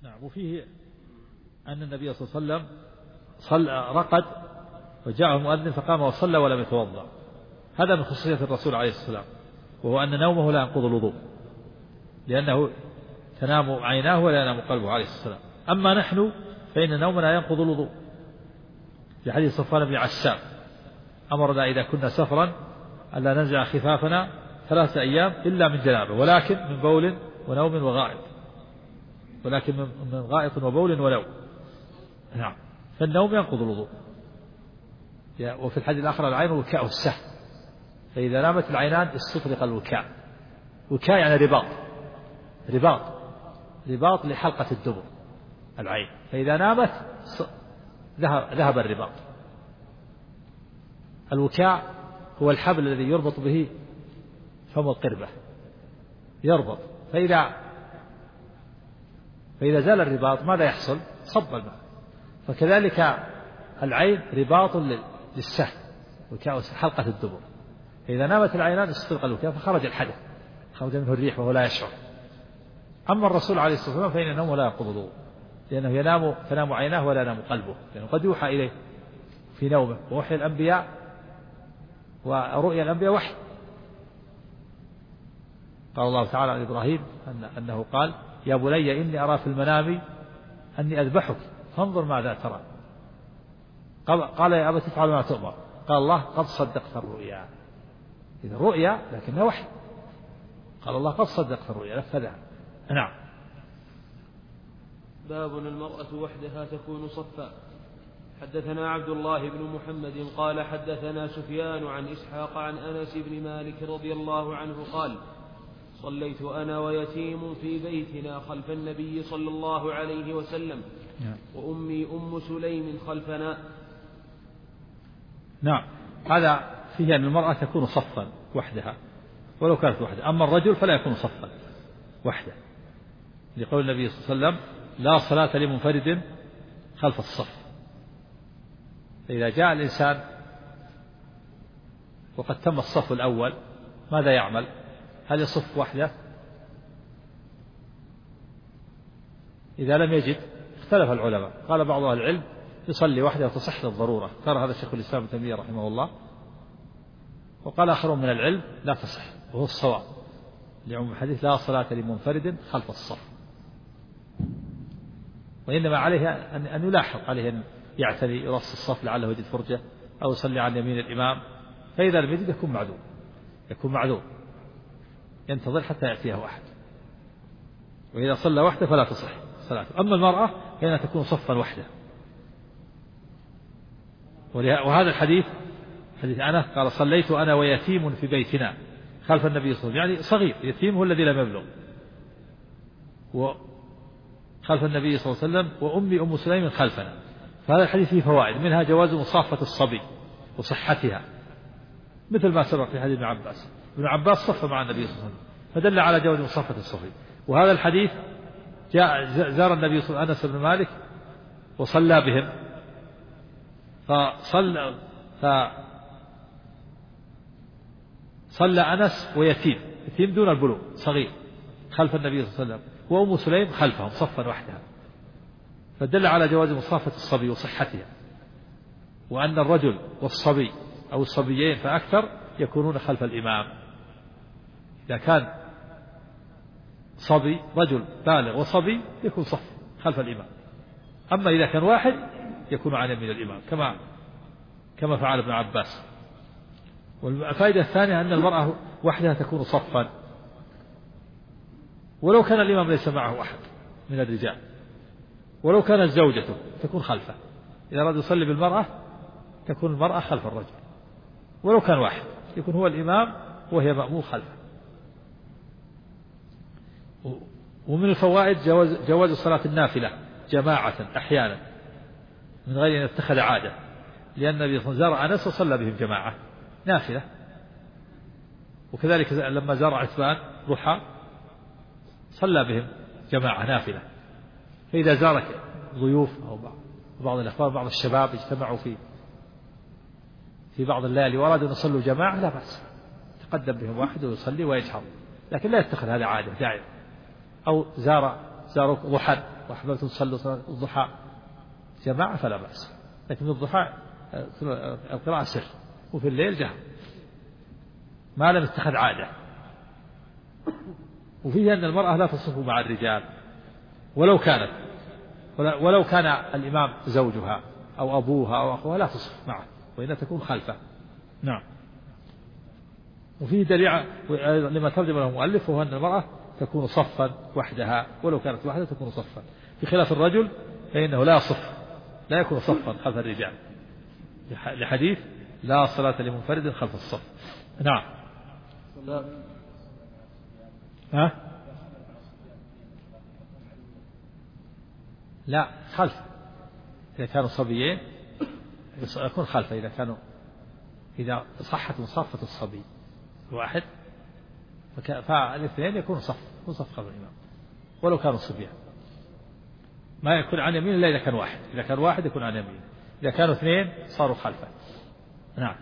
نعم. وفيه أن النبي صلى الله عليه وسلم رقد وجاءه المؤذن فقام وصلى ولم يتوضأ. هذا من خصوصية الرسول عليه السلام، وهو أن نومه لا ينقض الوضوء، لأنه تنام عيناه ولا ينام قلبه عليه السلام. أما نحن فإن نومنا ينقض الوضوء، في حديث صفوان بن عسام أمرنا إذا كنا سفرا ألا ننزع خفافنا 3 أيام إلا من جنابه، ولكن من بول ونوم وغائط، ولكن من غائط وبول ونوم. نعم. فالنوم ينقض الوضوء. وفي الحديث الآخر العين وكاء السهم، فإذا نامت العينان استطلق الوكاء. وكاء يعني رباط لحلقة الدبر العين، فإذا نامت ذهب الرباط. الوكاء هو الحبل الذي يربط به فم القربة، يربط، فإذا زال الرباط ماذا يحصل؟ صب الماء. فكذلك العين رباط للسهم، وكاء حلقة الدبر، فإذا نامت العينان استطلق الوكاء فخرج الحدث، خرج منه الريح وهو لا يشعر. أما الرسول عليه الصلاة والسلام فإن النوم لا ينقض الوضوء، لأنه تنام عيناه ولا ينام قلبه، لأنه قد يوحى إليه في نومه، ووحي الأنبياء ورؤيا الأنبياء وحي. قال الله تعالى عن إبراهيم أنه قال: يا بني إني أرى في المنام أني أذبحك فانظر ماذا ترى. قال: يا أبت افعل ما تؤمر. قال الله: قد صدقت الرؤيا. إذا رؤيا لكنها وحي. قال الله: قد صدقت الرؤيا نفذها. نعم. باب المرأة وحدها تكون صفا. حدثنا عبد الله بن محمد قال حدثنا سفيان عن إسحاق عن أنس بن مالك رضي الله عنه قال: صليت أنا ويتيم في بيتنا خلف النبي صلى الله عليه وسلم وأمي أم سليم خلفنا. نعم. هذا فيه أن المرأة تكون صفا وحدها ولو كانت وحدها، أما الرجل فلا يكون صفا وحده، لقول النبي صلى الله عليه وسلم: لا صلاة لمنفرد خلف الصف. فإذا جاء الإنسان وقد تم الصف الأول ماذا يعمل؟ هل يصف وحده؟ إذا لم يجد اختلف العلماء، قال بعض أهل العلم يصلي وحده وتصح للضرورة، قال هذا الشيخ الإسلام ابن تيمية رحمه الله، وقال آخرون من العلم لا تصح، وهو الصواب لعموم الحديث: لا صلاة لمنفرد خلف الصف. وإنما عليه أن يلاحظ، عليه أن يعتني يرص الصف لعله يجد فرجة، أو يصلي عن يمين الإمام، فإذا لم يجد يكون معذور ينتظر حتى يأتيه أحد، وإذا صلى وحده فلا تصح صلاته. أما المرأة فإنها تكون صفا وحده. وهذا الحديث حديث أنس قال: صليت أنا ويتيم في بيتنا خلف النبي صلى الله عليه وسلم، يعني صغير، يتيم هو الذي لم يبلغ، وخلف النبي صلى الله عليه وسلم وأمي أم سليم خلفنا. فهذا الحديث فيه فوائد، منها جواز مصافة الصبي وصحتها، مثل ما سبق في حديث ابن عباس صف مع النبي صلى الله عليه وسلم، فدل على جواز مصافة الصبي. وهذا الحديث زار النبي صلى الله عليه وسلم أنس بن مالك وصلى بهم، فصلى أنس ويتيم دون البلوغ صغير خلف النبي صلى الله عليه وسلم، وأم سليم خلفهم صفا وحدها، فدل على جواز مصافة الصبي وصحتها، وأن الرجل والصبي أو الصبيين فأكثر يكونون خلف الإمام. إذا كان صبي رجل بالغ وصبي يكون صف خلف الإمام، أما إذا كان واحد يكون عن يمين الإمام كما فعل ابن عباس. والفائدة الثانية أن المرأة وحدها تكون صفا ولو كان الإمام ليس معه أحد من الرجال، ولو كانت زوجته تكون خلفه. إذا أراد يصلي بالمرأة تكون المرأة خلف الرجل، ولو كان واحد يكون هو الإمام وهي مأموم خلفه. ومن الفوائد جواز صلاة النافلة جماعة أحيانا من غير أن يتخذ عادة، لأن النبي صلى الله عليه وسلم زار أنس وصلى بهم جماعة نافلة، وكذلك لما زار عتبان ضحى صلى بهم جماعة نافلة. فإذا زارك ضيوف أو بعض الأخوان بعض الشباب اجتمعوا في بعض الليالي وأرادوا أن يصلوا جماعة لا بأس، تقدم بهم واحد ويصلي ويجهر، لكن لا يتخذ هذا عادة دائما. أو زاروا ضحى وأحببتم تصلوا صلاة الضحى جماعة فلا بأس، لكن الضحى القراءة سر، وفي الليل جهر ما لم يتخذ عادة. وفيه أن المرأة لا تصف مع الرجال ولو كان الإمام زوجها أو أبوها أو أخوها لا تصف معه، وإنها تكون خلفه. نعم. وفيه دليل لما ترجم له المؤلف، وهو أن المرأة تكون صفا وحدها، ولو كانت وحدها تكون صفا، بخلاف الرجل فإنه لا يكون صفا خلف الرجال، لحديث لا صلاة لمنفرد خلف الصف. نعم. لا خلف، إذا كانوا صبيين يكون خلفه، إذا صحت مصافة الصبي واحد فالاثنين يكون صف خلف الإمام ولو كانوا صبيان. ما يكون عن يمين إلا إذا كان واحد، إذا كان واحد يكون عن يمين، إذا كانوا اثنين صاروا خلفه. نعم.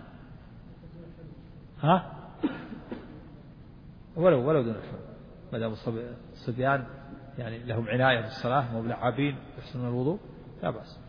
ولو دون الحلم، ما دام الصبيان يعني لهم عناية بالصلاة وملعبين يحسنون الوضوء لا بأس.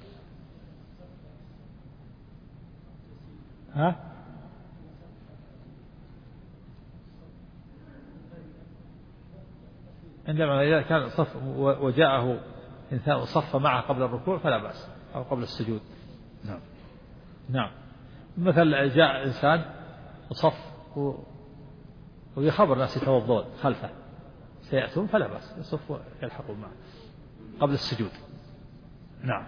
عندما إذا كان صف وجاءه إنسان صف معه قبل الركوع فلا بأس، أو قبل السجود. نعم. مثل جاء إنسان وصف ويخبر الناس يتوضون خلفه سيأتون فلا بأس، يصف ويلحقون معه قبل السجود. نعم.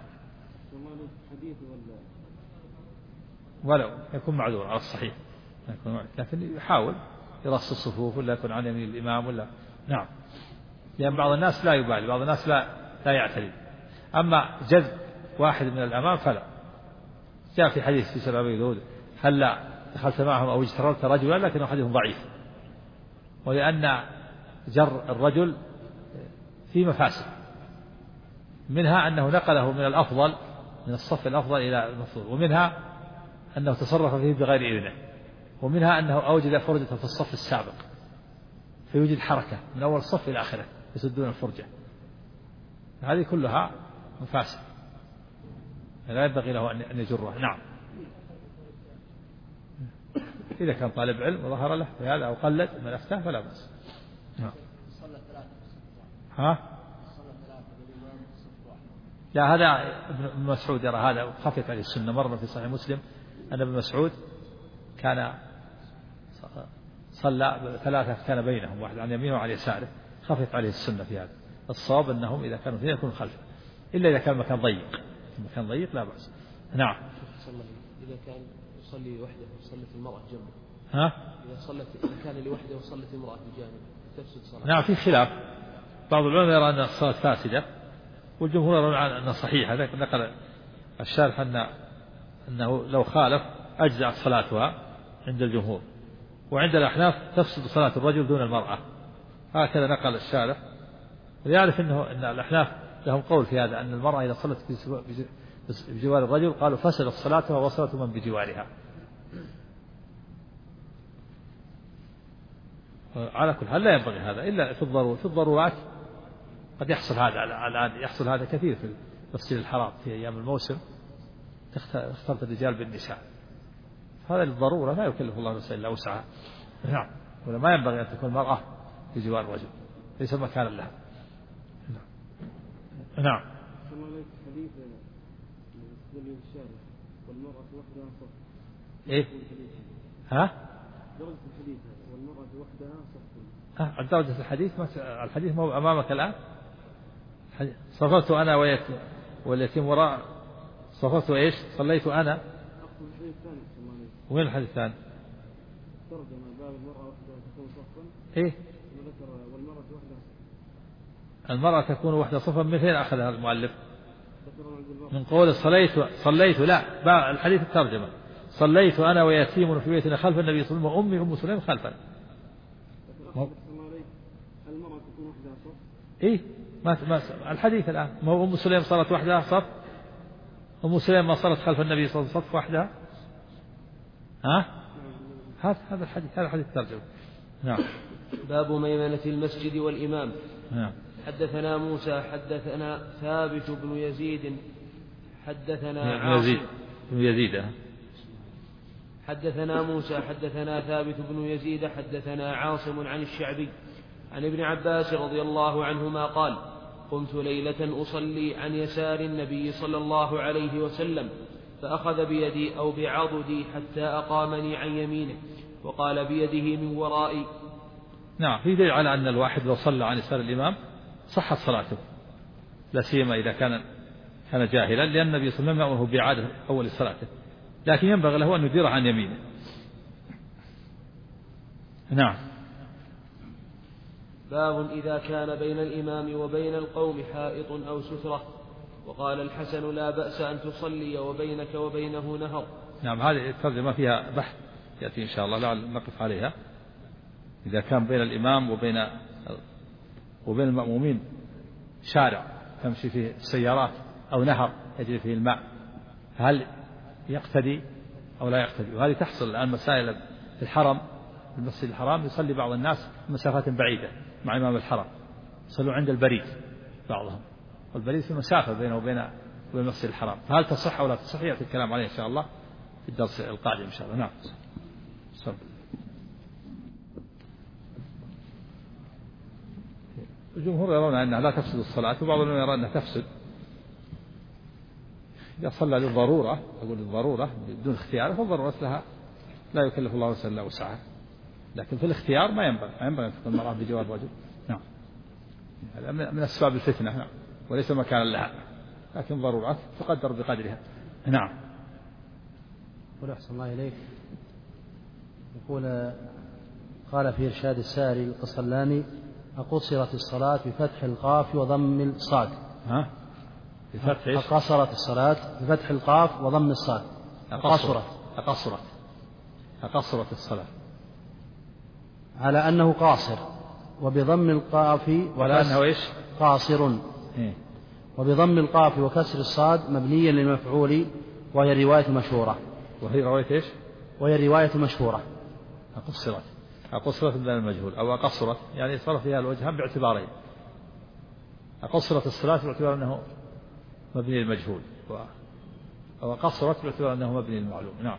ولو يكون معذور على الصحيح، لكن يحاول يرص الصفوف ولا يكون عن يمين الإمام ولا. نعم. لأن بعض الناس لا يبالي، بعض الناس لا يعتري. أما جذب واحد من الأمام فلا. جاء في حديث في سنن أبي داود هل دخلت معهم أو اجتررت رجلا، لكنه حديث ضعيف، ولأن جر الرجل في مفاسد، منها أنه نقله من الأفضل من الصف الأفضل إلى المفضول، ومنها أنه تصرف فيه بغير إذنه، ومنها أنه أوجد فرجة في الصف السابق فيوجد حركة من أول الصف إلى آخره يسدون الفرجة. هذه كلها مفاسد لا ينبغي له أن يجرها. نعم. إذا كان طالب علم وظهر له بهذا أو قلد من أفتاه فلا بأس. لا، هذا ابن مسعود يرى هذا وخفت عليه السنة. مرة في صحيح مسلم أن ابن مسعود كان صلى ثلاثة كان بينهم واحد عن يمينه وعلى يساره، خفت عليه السنة في هذا. الصواب أنهم إذا كانوا اثنين يكونوا خلفه، إلا إذا كان مكان ضيق لا بأس. نعم. إذا كان يصلي وحده وصلت المرأة جنبه، إذا كان لوحده وصلت المرأة بجانبه تفسد صلاته. نعم، في خلاف. بعض العلماء يرى أن الصلاة فاسدة، والجمهور يرون أنها صحيحة. نقل الشارح أنه لو خالف أجزأت صلاتها عند الجمهور، وعند الأحناف تفسد صلاة الرجل دون المرأة. هكذا نقل الشارح، ويعرف أن الأحناف لهم قول في هذا، أن المرأة إذا صلت بجوار الرجل قالوا فسدت صلاتها وصلت من بجوارها. على كل حال لا ينبغي هذا إلا في الضرورات. قد يحصل هذا الآن، يحصل هذا كثير في تفسير الحرام في أيام الموسم، اختلط الرجال بالنساء، هذا للضرورة لا يكلف الله نفسا إلا وسعها. نعم. ولا ما ينبغي أن تكون المرأة بجوار الرجل، ليس مكانا لها. نعم. حديث الشارع والمرأة وحدها صف. إيه؟ درجة الحديث والمرأة وحدها صف. درجة الحديث ما أمامك الآن. صفرت أنا واليتيم وراء. صفرت إيش؟ صليت أنا. وين الحديث الثاني؟ ترجم باب المرأة وحدها تكون صفا. إيه؟ والمرأة وحدها. المرأة تكون وحدها صفا. من فين أخذها المؤلف؟ من قول صليت لا، الحديث الترجمة صليت أنا ويتيم في بيتنا خلف النبي صلى الله عليه وسلم وأمي أم سليم خلفا. المرأة تكون وحدها صف. إيه؟ ما الحديث الآن ما هو أم سليم صارت وحدها صف. أم سليم ما صارت خلف النبي صلى الله عليه وسلم صف وحدها. هذا الحديث الترجمة. نعم. باب ميمنة المسجد والإمام. نعم. حدثنا موسى حدثنا ثابت بن يزيد حدثنا عاصم حدثنا موسى حدثنا ثابت بن يزيد حدثنا عاصم عن الشعبي عن ابن عباس رضي الله عنهما قال: قمت ليلة أصلي عن يسار النبي صلى الله عليه وسلم فأخذ بيدي أو بعضدي حتى أقامني عن يمينه وقال بيده من ورائي. نعم، في دليل على أن الواحد لو صلى عن يسار الإمام صحت صلاته، لا سيما إذا كان جاهلا، لأن النبي صلى الله عليه وسلم أمره بإعادة أول صلاته، لكن ينبغي له أن يدير عن يمينه. نعم. باب إذا كان بين الإمام وبين القوم حائط أو سترة. وقال الحسن: لا بأس أن تصلي وبينك وبينه نهر. نعم، هذه الترجمة فيها بحث يأتي إن شاء الله، لعل نقف عليها. إذا كان بين الإمام وبين المأمومين شارع تمشي فيه السيارات أو نهر يجري فيه الماء، هل يقتدي أو لا يقتدي؟ وهذه تحصل الآن مسائل في الحرم، في المسجد الحرام يصلي بعض الناس مسافات بعيدة مع إمام الحرم، يصلوا عند البريد بعضهم، والبريد في مسافة بينه وبين المسجد الحرام، فهل تصح أو لا تصح يأتي الكلام عليه إن شاء الله في الدرس القادم إن شاء الله. نعم. الجمهور يرون أنها لا تفسد الصلاة، وبعضهم يرى أنها تفسد إذا صلى للضرورة. أقول للضرورة بدون اختيار، فالضرورة لها لا يكلف الله نفسا إلا وسعها، لكن في الاختيار ما ينبغي أن تكون المرأة بجوار الرجل. نعم، هذا من أسباب الفتنة. نعم، وليس مكانا لها، لكن ضرورات تقدر بقدرها. نعم. يقول: أحسن الله إليك، يقول: قال في إرشاد الساري القصلاني: أقصرت الصلاة بفتح القاف وضم الصاد. أقصرت الصلاة بفتح القاف وضم الصاد. أقصرت الصلاة على أنه قاصر، وبضم القاف ولا أنه إيش؟ قاصر. وبضم القاف وكسر الصاد مبنيا للمفعول، وهي رواية مشهورة. وهي رواية إيش؟ وهي رواية مشهورة. أقصرت بدل المجهول، أو أقصرت يعني صار فيها الوجهان باعتبارين: أقصرت الصلاة باعتبار أنه مبني للمجهول، أو أقصرت باعتبار أنه مبني للمعلوم. نعم.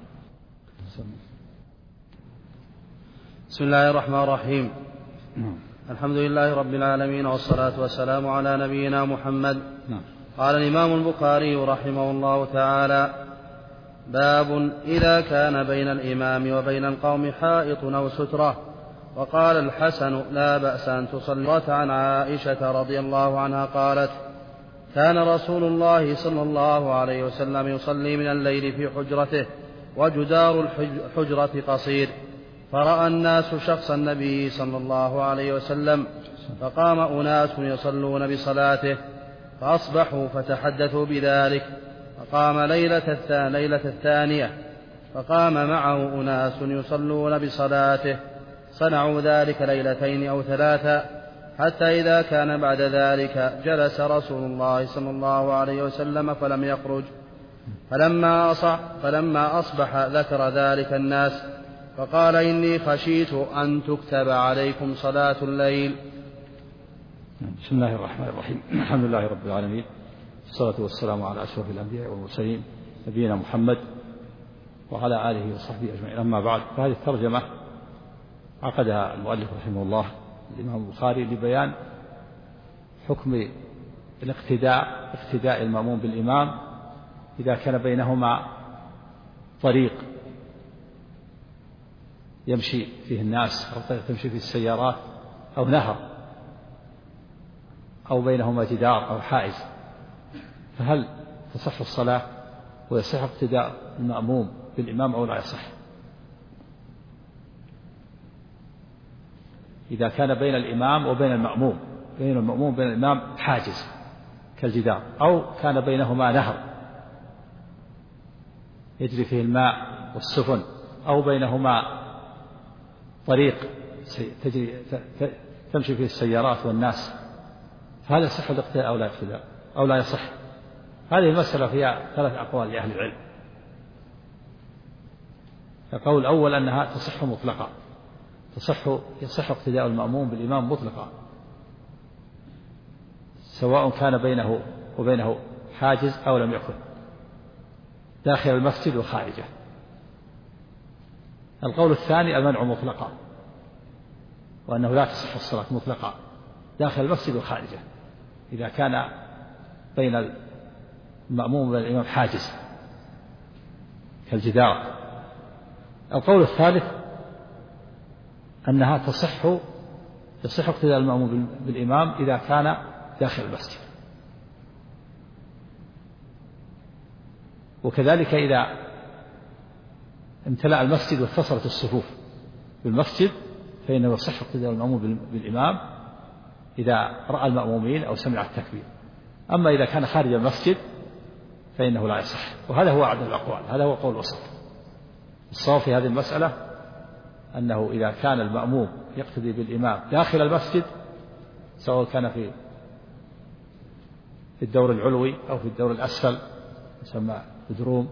بسم الله الرحمن الرحيم. الحمد لله رب العالمين، والصلاة والسلام على نبينا محمد. قال الإمام البخاري رحمه الله تعالى: باب إذا كان بين الإمام وبين القوم حائط أو سترة. وقال الحسن: لا بأس أن تصلي. عن عائشة رضي الله عنها قالت: كان رسول الله صلى الله عليه وسلم يصلي من الليل في حجرته، وجدار الحجرة قصير، فرأى الناس شخص النبي صلى الله عليه وسلم، فقام أناس يصلون بصلاته، فأصبحوا فتحدثوا بذلك، فقام ليلة الثانية فقام معه أناس يصلون بصلاته، صنعوا ذلك ليلتين أو ثلاثة، حتى إذا كان بعد ذلك جلس رسول الله صلى الله عليه وسلم فلم يخرج، فلما أصبح ذكر ذلك الناس، فقال: إني خشيت أن تكتب عليكم صلاة الليل. بسم الله الرحمن الرحيم. الحمد لله رب العالمين، والصلاة والسلام على أشرف الأنبياء والمرسلين نبينا محمد وعلى آله وصحبه أجمعين. أما بعد، فهذه الترجمة عقدها المؤلف رحمه الله الإمام البخاري لبيان حكم اقتداء المأموم بالإمام إذا كان بينهما طريق يمشي فيه الناس، أو طريق تمشي فيه السيارات، أو نهر، أو بينهما جدار أو حائز، فهل تصح الصلاة ويصح اقتداء المأموم بالإمام أو لا يصح؟ إذا كان بين الإمام وبين المأموم، بين المأموم وبين الإمام حاجز كالجدار، أو كان بينهما نهر يجري فيه الماء والسفن، أو بينهما طريق تمشي فيه السيارات والناس، فهل يصح الاقتداء أو لا اقتداء أو لا يصح؟ هذه المسألة فيها 3 أقوال لأهل العلم. القول الأول أنها تصح مطلقا، يصح اقتداء المأموم بالإمام مطلقا، سواء كان بينه وبينه حاجز أو لم يكن، داخل المسجد وخارجه. القول الثاني المنع مطلقا، وأنه لا تصح الصلاة مطلقا داخل المسجد وخارجه إذا كان بين المأموم والإمام حاجز كالجدار. القول الثالث أنها يصح اقتداء المأموم بالإمام إذا كان داخل المسجد، وكذلك إذا امتلأ المسجد واتصلت الصفوف بالمسجد فإنه يصح اقتداء المأموم بالإمام إذا رأى المأمومين أو سمع التكبير. أما إذا كان خارج المسجد فإنه لا يصح، وهذا هو أعدل الأقوال، هذا هو قول الوسط. الصواب في هذه المسألة أنه إذا كان المأموم يقتدي بالإمام داخل المسجد، سواء كان في الدور العلوي أو في الدور الأسفل يسمى بدروم،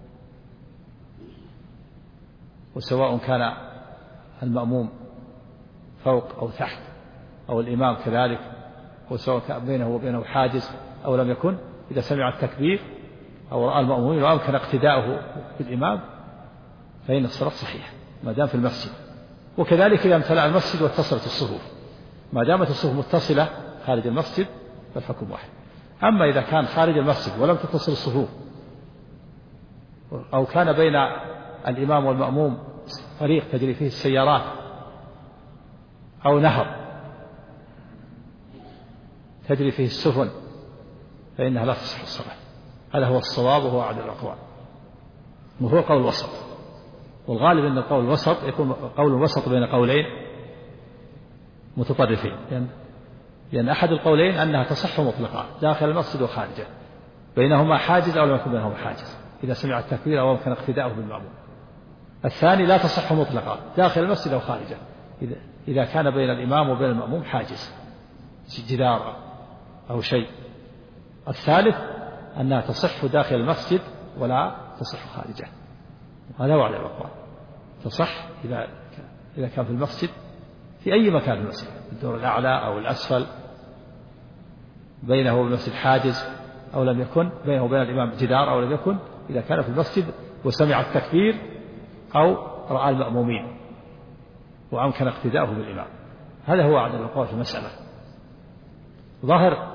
وسواء كان المأموم فوق أو تحت أو الإمام كذلك، وسواء كان بينه وبينه حاجز أو لم يكن، إذا سمع التكبير أو رأى المأمومين وأمكن اقتداؤه بالإمام فإن الصلاة صحيحة ما دام في المسجد. وكذلك إذا امتلأ المسجد واتصلت الصفوف، ما دامت الصفوف متصلة خارج المسجد فالحكم واحد. أما إذا كان خارج المسجد ولم تتصل الصفوف، أو كان بين الإمام والمأموم طريق تجري فيه السيارات أو نهر تجري فيه السفن، فإنها لا تصح الصلاة. هذا هو الصواب وهو أعدل الأقوال، وهو قول الوسط. والغالب أن القول الوسط يكون قول الوسط بين قولين متطرفين، لأن أحد القولين أنها تصح مطلقا داخل المسجد وخارجه، بينهما حاجز أو لم يكن بينهما حاجز إذا سمع التكبير أو أمكن اقتداؤه بالمأموم. الثاني لا تصح مطلقا داخل المسجد أو خارجه إذا كان بين الإمام وبين المأموم حاجز جدار أو شيء. الثالث أنها تصح داخل المسجد ولا تصح خارجه، هذا هو على الأقوال. تصح إذا كان في المسجد في أي مكان في المسجد، الدور الأعلى أو الأسفل، بينه وبين المسجد حاجز أو لم يكن، بينه وبين الإمام جدار أو لم يكن، إذا كان في المسجد وسمع التكبير أو رأى المأمومين وأمكن اقتداؤه بالإمام. هذا هو عدد الأقوال في المسألة. ظاهر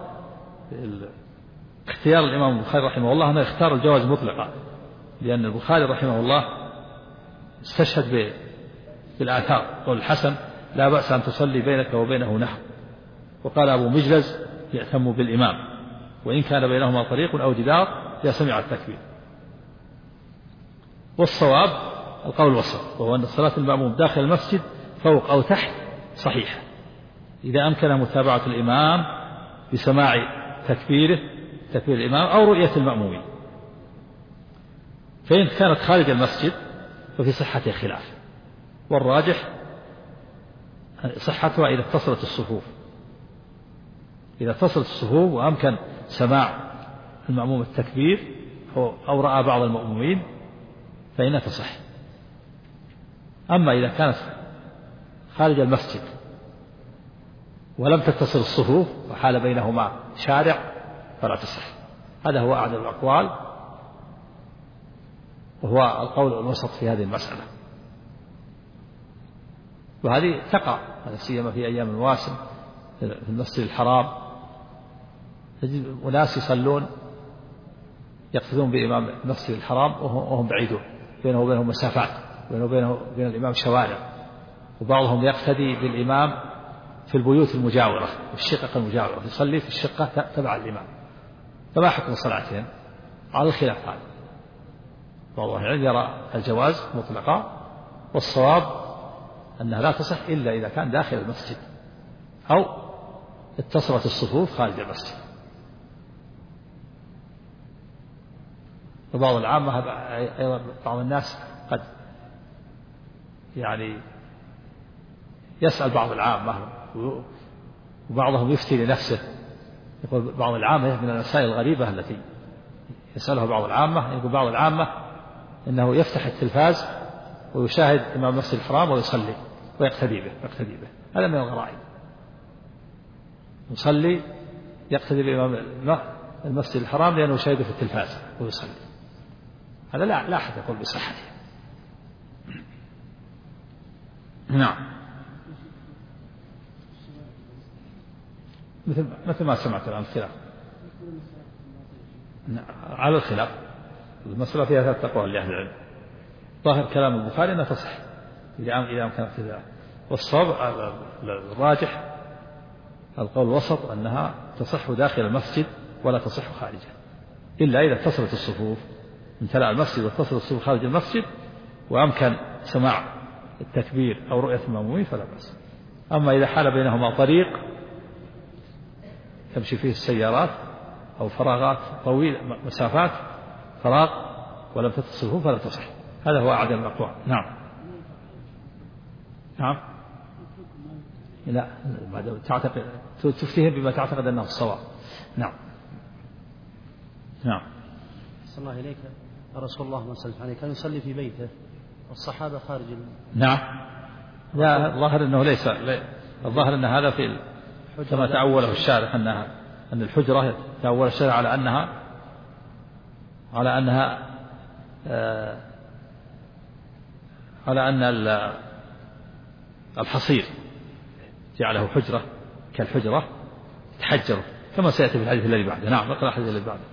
اختيار الإمام البخاري رحمه الله أنه اختار الجواز مطلقا، لأن البخاري رحمه الله استشهد بالآثار، قول الحسن لا بأس أن تصلي بينك وبينه نحو، وقال أبو مجلز يأتم بالإمام وإن كان بينهما طريق أو جدار إذا سمع التكبير. والصواب القول الوسط، وهو أن صلاة المأموم داخل المسجد فوق أو تحت صحيحة إذا أمكن متابعة الإمام بسماع تكبير الإمام أو رؤية المأمومين. فإن كانت خارج المسجد ففي صحتها خلاف، والراجح صحتها إذا اتصلت الصفوف، إذا اتصلت الصفوف وأمكن سماع المأموم التكبير أو رأى بعض المأمومين فإنها تصح. أما إذا كانت خارج المسجد ولم تتصل الصفوف وحال بينهما شارع فلا تصح. هذا هو أعدل الأقوال، وهو القول الوسط في هذه المسألة. وهذه تقع لا سيما في أيام المواسم في المسجد الحرام، تجد أناس يصلون يقصدون بإمام المسجد الحرام وهم بعيدون، بينه وبينهم مسافات، بينه وبين الإمام شوارع، وبعضهم يقتدي بالإمام في البيوت المجاورة والشقق المجاورة، يصلي في الشقة تبع الإمام. فما حكم صلاتهم؟ على الخلاف هذا. بعض أهل العلم يرى الجواز مطلقا، والصواب أنها لا تصح إلا إذا كان داخل المسجد أو اتصلت الصفوف خارج المسجد. وبعض العامة أيضا بعض الناس قد يعني يسأل بعض العامة وبعضهم يفتي لنفسه. يقول بعض العامة من المسائل الغريبة التي يسألها بعض العامة، يقول بعض العامة إنه يفتح التلفاز ويشاهد إمام المسجد الحرام ويصلي ويقتدي به. هذا من الغرائب، يصلي يقتدي بإمام المسجد الحرام لأنه شاهد في التلفاز ويصلي، هذا لا أحد يقول بصحته. نعم، مثل ما سمعت الآن الخلاف على الخلاف، المسألة فيها ثلاث أقوال لأهل العلم. ظاهر كلام البخاري أنها تصح إذا أمكنت كذا، والصواب الراجح القول الوسط أنها تصح داخل المسجد ولا تصح خارجه، إلا إذا اتصلت الصفوف، امتلأ المسجد واتصلت الصفوف خارج المسجد وأمكن سماع التكبير أو رؤية المأمومين فلا بأس. أما إذا حال بينهما طريق تمشي فيه السيارات أو فراغات طويلة، مسافات فراغ ولم تتصل فلا تصح، هذا هو أعدل الأقوال. نعم لا تعتقد تفتهم بما تعتقد أنه الصواب. نعم. صلى الله إليك رسول الله ما صلى عليه كان يصلي في بيته والصحابة خارج نعم. لا، الظاهر أنه ليس، الظاهر أن هذا في كما تأوله الشارح أن الحجرة تأول الشارع على أن الحصير جعله حجرة كالحجرة تحجره كما سيأتي في الحديث الذي بعده. نعم، نقرأ الحديث الذي بعده.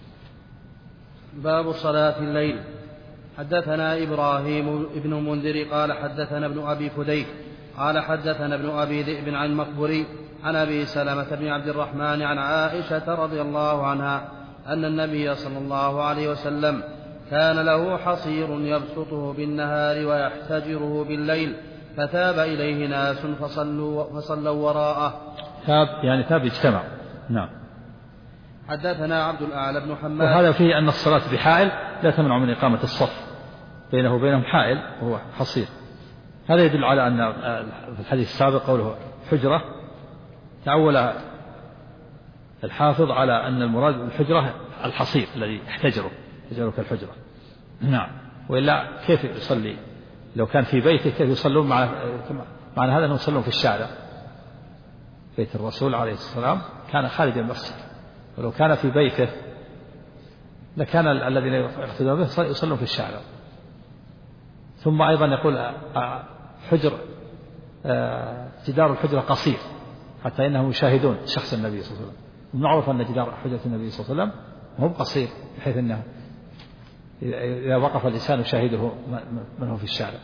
باب صلاة الليل. حدثنا إبراهيم ابن منذر قال حدثنا ابن أبي فديك قال حدثنا ابن أبي ذئب عن مقبري عن أبي سلمة بن عبد الرحمن عن عائشة رضي الله عنها أن النبي صلى الله عليه وسلم كان له حصير يبسطه بالنهار ويحتجره بالليل، فتاب إليه ناس فصلوا وراءه. تاب اجتمع. نعم. حدثنا عبد الأعلى بن حماد. وهذا فيه أن الصلاة بحائل لا تمنع من إقامة الصف، بينه وبينهم حائل وهو حصير. هذا يدل على أن في الحديث السابق قوله حجرة تأول الحافظ على أن المراد بالحجرة الحصير الذي يحتجره كالحجرة. نعم. وإلا كيف يصلي لو كان في بيته؟ كيف يصلون معنى هذا أنهم يصلون في الشارع؟ بيت الرسول عليه السلام كان خارج المسجد، ولو كان في بيته لكان الذين يقتدون به يصلون في الشارع. ثم أيضا يقول جدار الحجرة قصير حتى إنهم يشاهدون شخص النبي صلى الله عليه وسلم. ونعرف أن جدار حجرة النبي صلى الله عليه وسلم هو قصير بحيث أنه إذا وقف الإنسان يشاهده من هو في الشارع.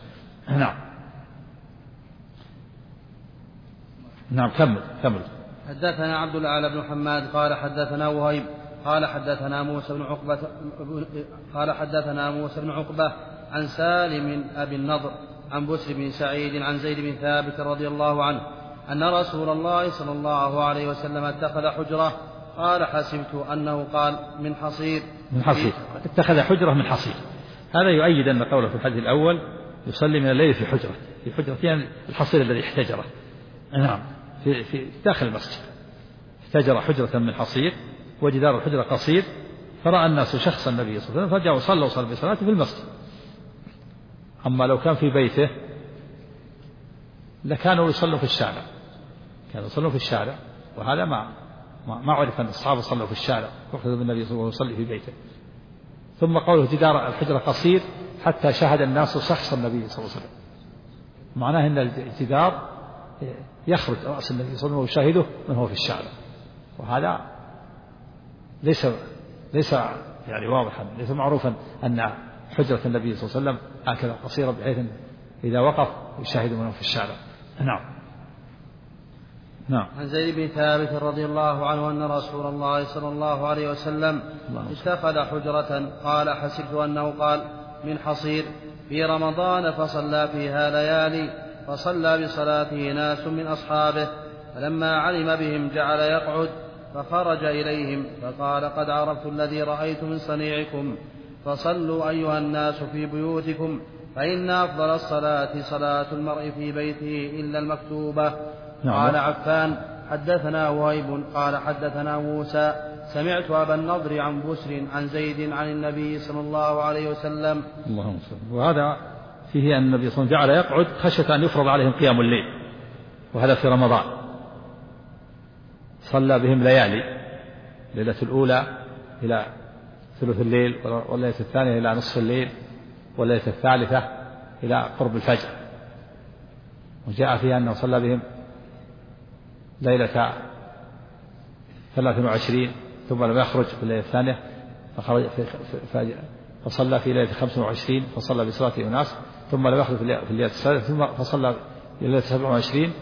نعم. كمل. حدثنا عبد الأعلى بن حماد قال حدثنا وهيب قال حدثنا موسى بن عقبة عن سالم أبي النضر عن بسر بن سعيد عن زيد بن ثابت رضي الله عنه أن رسول الله صلى الله عليه وسلم اتخذ حجرة. قال حسبت أنه قال من حصير. اتخذ حجرة من حصير. هذا يؤيد أن قوله في الحديث الأول يصلي من الليل في حجرة يعني الحصير الذي احتجره. نعم. في داخل المسجد احتجر حجرة من حصير وجدار الحجرة قصير، فرأى الناس شخص النبي صلى الله عليه وسلم فرجعوا صلوا بصلاته في المسجد. أما لو كان في بيته لكانوا يصلوا في الشارع، وهذا ما عرف أن الصحابة صلوا في الشارع وأخذوا النبي صلى الله عليه وسلم يصلي في بيته. ثم قوله جدار الحجرة قصير حتى شاهد الناس شخص النبي صلى الله عليه وسلم، معناه أن الجدار يخرج رأس النبي صلى الله عليه وسلم ويشاهده من هو في الشارع، وهذا ليس يعني واضحا، ليس معروفا أن حجرة النبي صلى الله عليه وسلم هكذا قصيرة بحيث إذا وقف يشاهد من هو في الشارع. نعم. عن زيد بن ثابت رضي الله عنه أن رسول الله صلى الله عليه وسلم اتخذ حجرة. قال حسبت أنه قال من حصير في رمضان فصلى فيها ليالي، فصلى بصلاته ناس من أصحابه، فلما علم بهم جعل يقعد، فخرج إليهم فقال قد عرفت الذي رأيت من صنيعكم، فصلوا أيها الناس في بيوتكم، فإن أفضل الصلاة صلاة المرء في بيته إلا المكتوبة. قال عفان حدثنا وهيب قال حدثنا موسى سمعت أبا النضر عن بسر عن زيد عن النبي صلى الله عليه وسلم. اللهم صل. وهذا فيه أن النبي صلى الله عليه وسلم جعل يقعد خشية أن يفرض عليهم قيام الليل، وهذا في رمضان صلى بهم ليالي الليلة الأولى إلى ثلث الليل، والليلة الثانية إلى نصف الليل، والليلة الثالثة إلى قرب الفجر. وجاء فيها أنه صلى بهم ليلة 23 ثم لم يخرج في الليلة الثانية فصلى في ليلة 25 فصلى بصلاة أناس ثم لم يخرج في الليلة الثالثة ثم فصلى في ليلة 27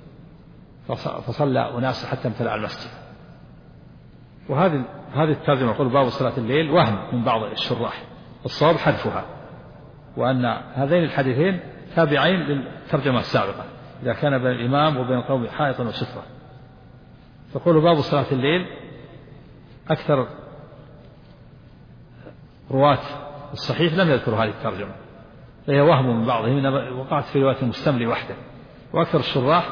فصلى أناس حتى امتلأ المسجد. وهذه الترجمة يقول باب صلاة الليل وهم من بعض الشراح، الصواب حذفها، وأن هذين الحديثين تابعين للترجمة السابقة إذا كان بين الإمام وبين القوم حائط وسترة. فقول باب صلاة الليل أكثر رواة الصحيح لم يذكروا هذه الترجمة، فهي وهم من بعضهم، وقعت في رواية المستملي وحده، وأكثر الشراح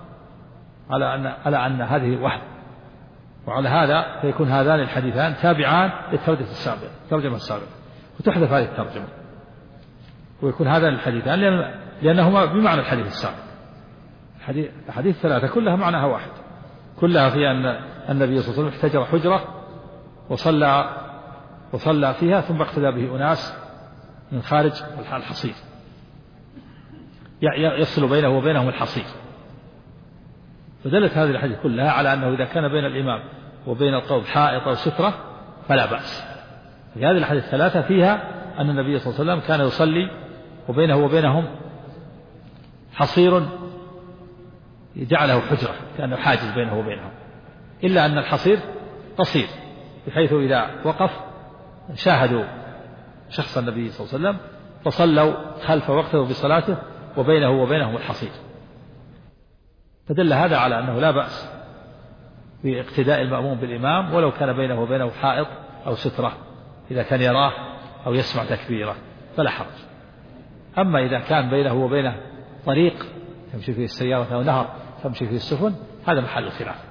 على أن هذه وهم، وعلى هذا فيكون هذان الحديثان تابعان للترجمة السابقة وتحذف هذه الترجمة، ويكون هذان الحديثان لأنهما بمعنى الحديث السابق. الحديث الثلاثة كلها معناها واحد، كلها في أن النبي صلى الله عليه وسلم احتجر حجرة وصلى فيها ثم اقتدى به أناس من خارج الحصير يفصل بينه وبينهم الحصير. فدلت هذه الحديث كلها على أنه إذا كان بين الإمام وبين القوم حائط أو سترة فلا بأس. في هذه الحديث الثلاثة فيها أن النبي صلى الله عليه وسلم كان يصلي وبينه وبينهم حصير جعله حجرة كأنه حاجز بينه وبينهم، إلا أن الحصير قصير بحيث إذا وقف شاهدوا شخص النبي صلى الله عليه وسلم فصلوا خلف وقته بصلاته وبينه وبينهم الحصير. فدل هذا على أنه لا بأس باقتداء المأموم بالإمام ولو كان بينه وبينه حائط أو سترة، إذا كان يراه أو يسمع تكبيره فلا حرج. أما إذا كان بينه وبينه طريق تمشي فيه السيارة أو نهر تمشي فيه السفن هذا محل الخلاف.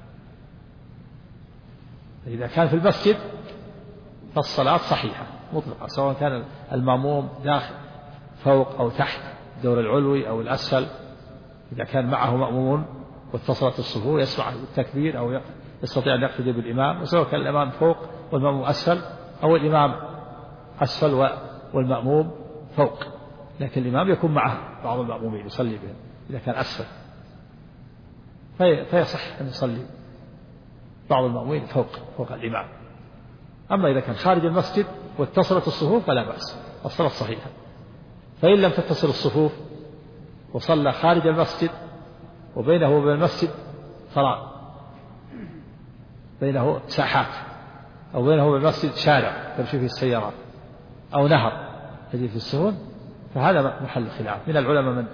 إذا كان في المسجد فالصلاة صحيحة مطلقة، سواء كان المأموم داخل فوق أو تحت الدور العلوي أو الأسفل، إذا كان معه مأموم واتصلت الصفوف يسمع التكبير أو يستطيع أن يقتدي بالإمام، وسواء كان الإمام فوق والمأموم أسفل أو الإمام أسفل والمأموم فوق، لكن الإمام يكون معه بعض المأمومين يصلي بهم إذا كان أسفل، فيصح أن يصلي بعض المأمومين فوق الإمام. أما إذا كان خارج المسجد واتصلت الصفوف فلا بأس، الصلاة صحيحة. فإن لم تتصل الصفوف وصلى خارج المسجد وبينه وبين المسجد فراغ، بينه ساحات أو بينه وبين المسجد شارع تمشي فيه السيارات أو نهر تجري في السفن، فهذا محل خلاف من العلماء من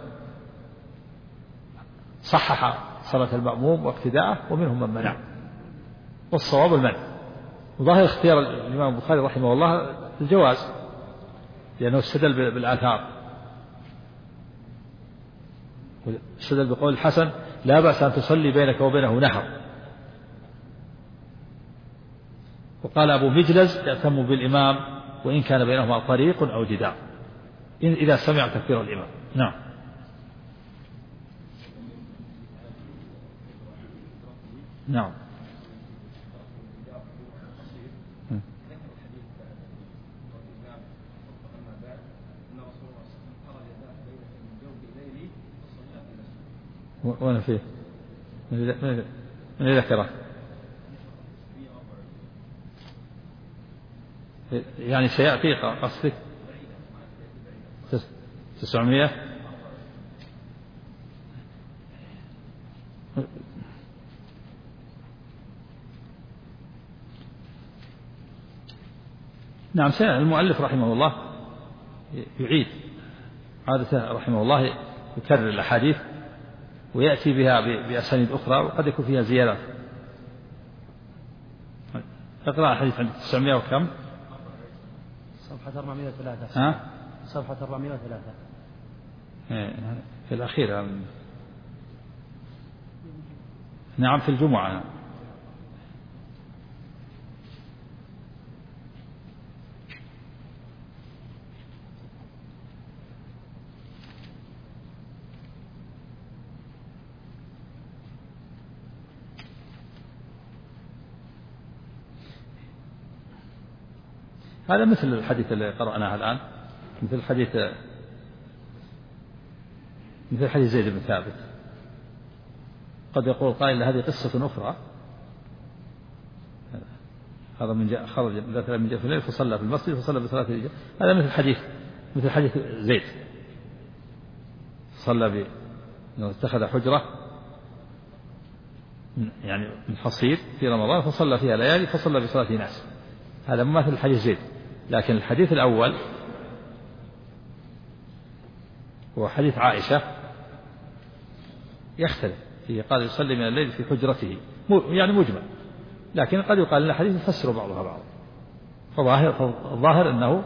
صحح صلاة المأموم واقتداءه ومنهم من منع، والصواب المنع. وظاهر اختيار الإمام البخاري رحمه الله الجواز، لأنه استدل بالآثار، استدل بقول الحسن لا بأس أن تصلي بينك وبينه نهر. وقال أبو مجلز يأتم بالإمام وإن كان بينهما طريق أو جدار إذا سمع تكبير الإمام. نعم. نعم. وأنا فيه من ذكره يعني سيأتي قصدك 900. نعم. المؤلف رحمه الله يعيد عادته رحمه الله، يكرر الأحاديث ويأتي بها بأسانيد أخرى وقد يكون فيها زيادات. اقرأ الحديث عند 900 وكم؟ صفحة 403. صفحة 403 في الأخير. نعم في الجمعة. هذا مثل الحديث اللي قرأناه الآن، مثل حديث زيد بن ثابت. قد يقول قائل هذه قصة أخرى، هذا من خرج ذات من جوف الليل فصلى في المسجد فصلى بصلاة الرجال. هذا مثل حديث زيد، صلى اتخذ حجرة يعني من حصير في رمضان فصلى فيها ليالي فصلى بصلاة ناس. هذا مثل الحديث زيد. لكن الحديث الأول هو حديث عائشة يختلف فيه، قال يصلي من الليل في حجرته، يعني مجمل، لكن قد يقال أن الحديث يفسر بعضها بعضا. فالظاهر أن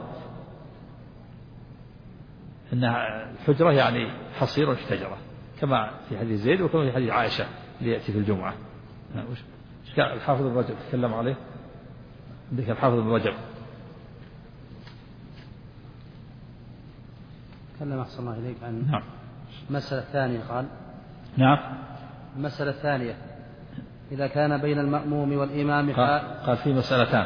الحجرة يعني حصير شجرة، كما في حديث زيد وكما في حديث عائشة اللي يأتي في الجمعة. الحافظ ابن رجب تكلم عليه، عندك الحافظ ابن رجب تكلم أحسن الله إليك عن نعم. المسألة الثانية قال نعم. المسألة الثانية إذا كان بين المأموم والإمام قال في مسألتان.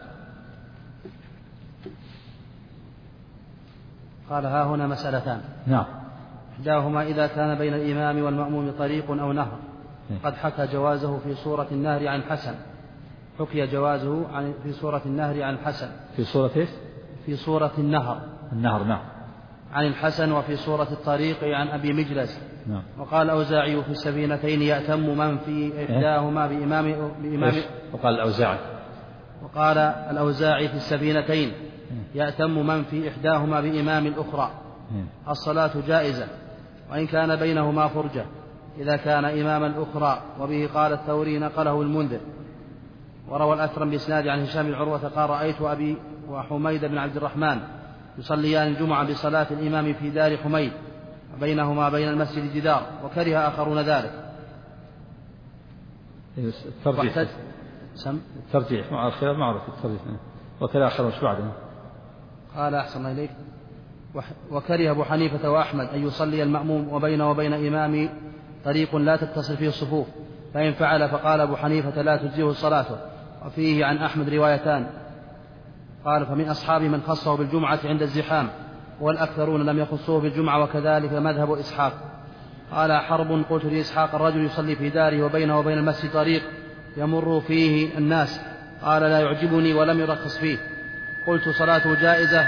قال ها هنا مسألتان. نعم. إحداهما إذا كان بين الإمام والمأموم طريق أو نهر، قد حكى جوازه في سورة النهر عن الحسن. حكي جوازه في سورة النهر عن الحسن. في سورة إيش؟ في سورة النهر. النهر نعم. عن الحسن. وفي سورة الطريق عن أبي مجلس. نعم. وقال الأوزاعي في السفينتين يأتم من في إحداهما بإمام وقال الأوزاعي. وقال الأوزاعي في السفينتين يأتم من في إحداهما بإمام الأخرى. الصلاة جائزة وإن كان بينهما فرجة إذا كان إمام الأخرى. وبه قال الثوري نقله المنذر. وروى الأثرم بإسناد عن هشام بن عروة قال رأيت أبي وحميد بن عبد الرحمن يصليان الجمعة بصلاة الإمام في دار حميد وبينهما بين المسجد جدار، وكره آخرون ذلك. الترجيح مع الخلاف معروف الترجيح. وكره آخرون شو بعده؟ قال أحسن الله إليك وكره أبو حنيفة وأحمد أن يصلي المأموم وبينه وبين إمام طريق لا تتصل فيه الصفوف، فإن فعل فقال أبو حنيفة لا تجزيه صلاته. وفيه عن أحمد روايتان. قال فمن أصحاب من خصه بالجمعة عند الزحام، والأكثرون لم يخصوه بالجمعة، وكذلك مذهب إسحاق. قال حرب قلت لإسحاق الرجل يصلي في داره وبينه وبين المسجد طريق يمر فيه الناس، قال لا يعجبني ولم يرخص فيه. قلت صلاته جائزة؟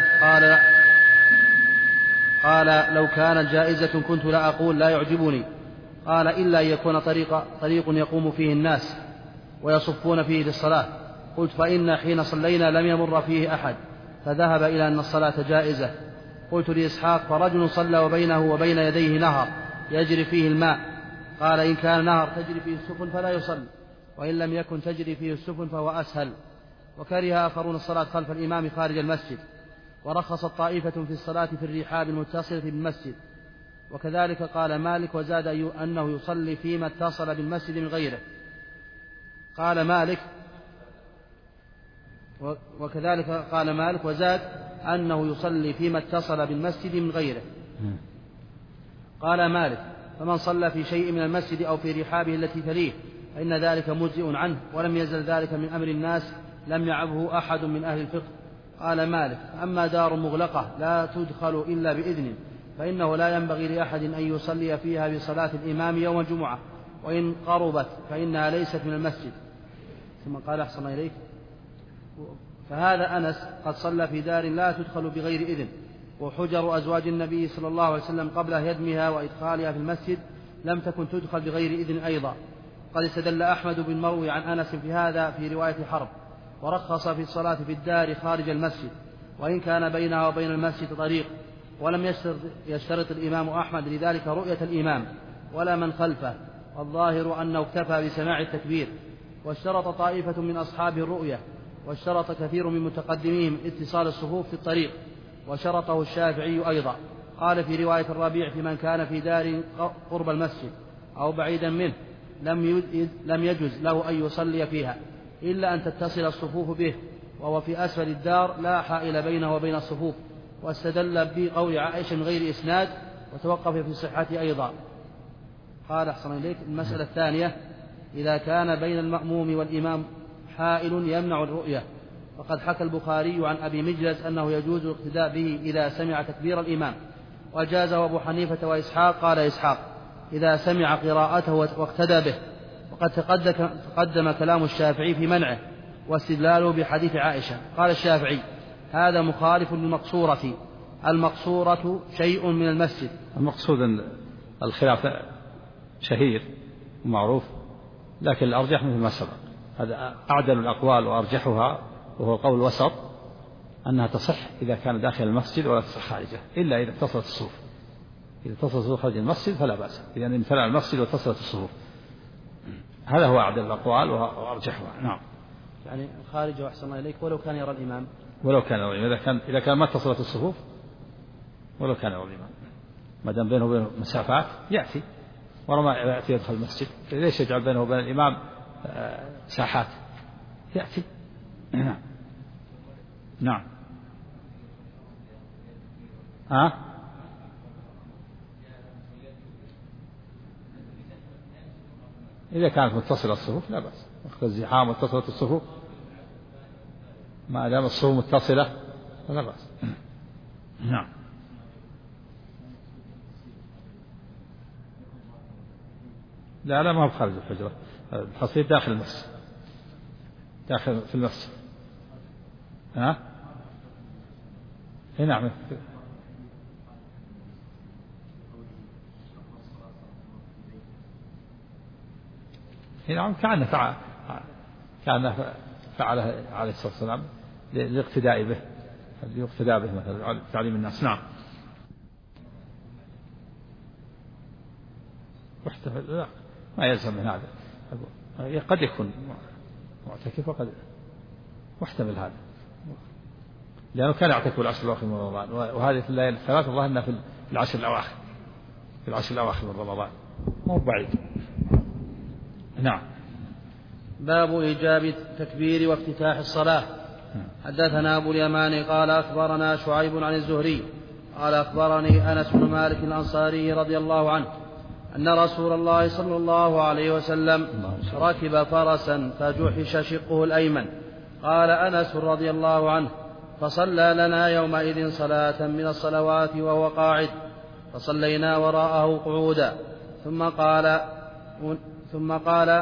قال لو كانت جائزة كنت لا أقول لا يعجبني. قال إلا أن يكون طريق يقوم فيه الناس ويصفون فيه للصلاة. قلت فإن حين صلينا لم يمر فيه أحد، فذهب إلى أن الصلاة جائزة. قلت لإسحاق فرجل صلى وبينه وبين يديه نهر يجري فيه الماء، قال إن كان نهر تجري فيه السفن فلا يصلي، وإن لم يكن تجري فيه السفن فهو أسهل. وكره آخرون الصلاة خلف الإمام خارج المسجد، ورخصت طائفة في الصلاة في الرحاب المتصلة بالمسجد. وكذلك قال مالك وزاد أنه يصلي فيما اتصل بالمسجد من غيره. قال مالك وكذلك قال مالك وزاد أنه يصلي فيما اتصل بالمسجد من غيره. قال مالك فمن صلى في شيء من المسجد أو في رحابه التي تليه فإن ذلك مجزئ عنه، ولم يزل ذلك من أمر الناس لم يعبه أحد من أهل الفقه. قال مالك أما دار مغلقة لا تدخل إلا بإذن فإنه لا ينبغي لأحد أن يصلي فيها بصلاة الإمام يوم الجمعة، وإن قربت فإنها ليست من المسجد. ثم قال أحسن إليك فهذا أنس قد صلى في دار لا تدخل بغير إذن، وحجر أزواج النبي صلى الله عليه وسلم قبل هدمها وإدخالها في المسجد لم تكن تدخل بغير إذن أيضا. قد استدل أحمد بالمروي عن أنس في هذا في رواية حرب، ورخص في الصلاة في الدار خارج المسجد وإن كان بينها وبين المسجد طريق، ولم يشترط الإمام أحمد لذلك رؤية الإمام ولا من خلفه، والظاهر أنه اكتفى بسماع التكبير. واشترط طائفة من أصحاب الرؤية، واشترط كثير من متقدميهم اتصال الصفوف في الطريق، وشرطه الشافعي أيضا. قال في رواية الربيع في من كان في دار قرب المسجد أو بعيدا منه لم يجز له أن يصلي فيها إلا أن تتصل الصفوف به، وهو في أسفل الدار لا حائل بينه وبين الصفوف. واستدل بقول عائشة من غير إسناد، وتوقف في صحته أيضا. قال أحسن إليك المسألة الثانية إذا كان بين المأموم والإمام حائل يمنع الرؤية وقد حكى البخاري عن أبي مجلس أنه يجوز الاقتداء به إذا سمع تكبير الإمام، وجازه أبو حنيفة وإسحاق. قال إسحاق: إذا سمع قراءته واقتدى به. وقد تقدم كلام الشافعي في منعه واستدلاله بحديث عائشة. قال الشافعي: هذا مخالف للمقصورة. المقصورة شيء من المسجد. المقصود أن الخلاف شهير ومعروف، لكن الأرجح مثل ما سبق، هذا أعدل الأقوال وأرجحها، وهو قول وسط، أنها تصح إذا كان داخل المسجد ولا تصح خارجه، إلا إذا اتصلت الصفوف. إذا اتصلت الصفوف خارج المسجد فلا بأس، إذا امتلأ المسجد واتصلت الصفوف. هذا هو أعدل الأقوال وأرجحها. نعم. يعني خارج أحسن الله إليك ولو كان يرى الإمام، ولو كان يرى الإمام، إذا كان ما اتصلت الصفوف ولو كان يرى الإمام، ما دام بينه وبين مسافات يأتي، ورما يأتي يدخل المسجد، ليش يجعل بينه وبين الإمام ساحات؟ يأتي. نعم. نعم. إذا كانت متصلة الصفوف لا بأس، وقت الزحام واتصلت الصفوف ما دام الصفوف متصلة فلا بأس. نعم. لا ما هو خارج الحجرة، الحصير داخل المسجد، داخل في المسجد. نعم. نعم. كان فعله عليه الصلاة والسلام للاقتداء به، ليقتدى به مثلا تعليم الناس. نعم. لا ما يلزم من هذا، قد يكون معتكف وقد محتمل هذا، لأنه كان يعتكف العشر الأواخر من رمضان، وهذه الليالي الثلاث الله أنها في العشر الأواخر، في العشر الأواخر من رمضان، مو بعيد. نعم. باب إيجاب التكبير وافتتاح الصلاة. حدثنا أبو اليمان قال أخبرنا شعيب عن الزهري قال أخبرني أنس بن مالك الأنصاري رضي الله عنه أن رسول الله صلى الله عليه وسلم ركب فرسا فجحش شقه الأيمن. قال أنس رضي الله عنه: فصلى لنا يومئذ صلاة من الصلوات وهو قاعد، فصلينا وراءه قعودا، ثم قال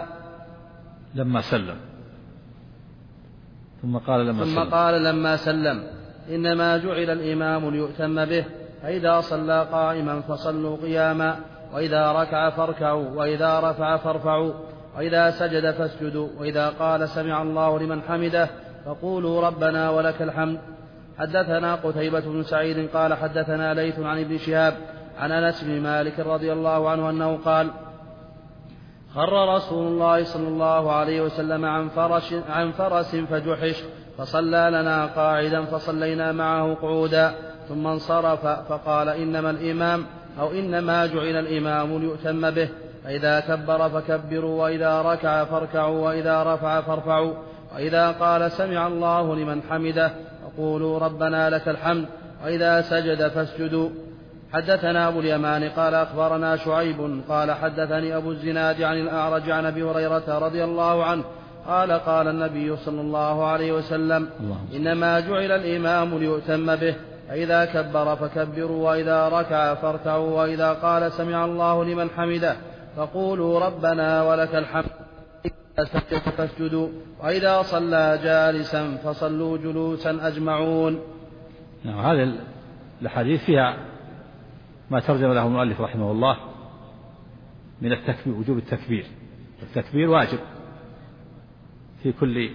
لما سلم: إنما جعل الإمام ليؤتم به، فإذا صلى قائما فصلوا قياما، وإذا ركع فاركعوا، وإذا رفع فارفعوا، وإذا سجد فاسجدوا، وإذا قال سمع الله لمن حمده فقولوا ربنا ولك الحمد. حدثنا قتيبة بن سعيد قال حدثنا ليث عن ابن شهاب عن أنس بن مالك رضي الله عنه أنه قال: خر رسول الله صلى الله عليه وسلم عن فرس فجحش، فصلى لنا قاعدا فصلينا معه قعودا، ثم انصرف فقال: إنما جعل الإمام ليؤتم به، فإذا كبر فكبروا، وإذا ركع فاركعوا، وإذا رفع فارفعوا، وإذا قال سمع الله لمن حمده فقولوا ربنا لك الحمد، وإذا سجد فاسجدوا. حدثنا أبو اليمان قال أخبرنا شعيب قال حدثني أبو الزناد عن الأعرج عن أبي هريرة رضي الله عنه قال: قال النبي صلى الله عليه وسلم: إنما جعل الإمام ليؤتم به، فإذا كبر فكبروا، وإذا ركع فاركعوا، وإذا قال سمع الله لمن حمده فقولوا ربنا ولك الحمد، وإذا سجد فاسجدوا، وإذا صلى جالسا فصلوا جلوسا أجمعون. هذه الحديث فيها ما ترجم له المؤلف رحمه الله من التكبير، وجوب التكبير. التكبير واجب في كل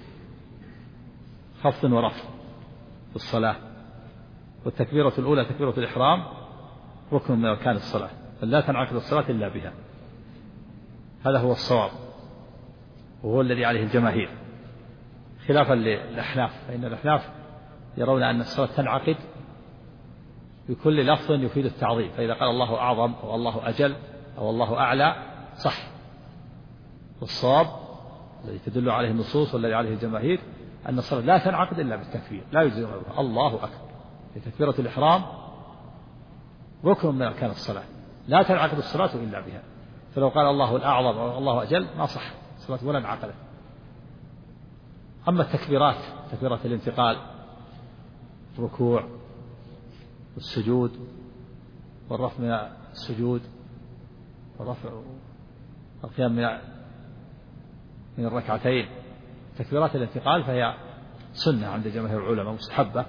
خفض ورفع في الصلاة، والتكبيرة الأولى تكبيرة الإحرام ركن من أركان الصلاة، فلا تنعقد الصلاة إلا بها. هذا هو الصواب، وهو الذي عليه الجماهير، خلافا للأحناف، فإن الأحناف يرون أن الصلاة تنعقد بكل لفظ يفيد التعظيم، فإذا قال الله أعظم أو الله أجل أو الله أعلى صح. والصواب الذي تدل عليه النصوص والذي عليه الجماهير أن الصلاة لا تنعقد إلا بالتكبير، لا يجزي غيره. الله أكبر تكبيرة الإحرام ركن من أركان الصلاة، لا تنعقد الصلاة إلا بها، فلو قال الله الأعظم أو الله أجل ما صح الصلاة ولا انعقدت. أما التكبيرات تكبيرات الانتقال، الركوع والسجود والرفع من السجود والرفع القيام من الركعتين. تكبيرات الانتقال فهي سنة عند جماهير العلماء مستحبة،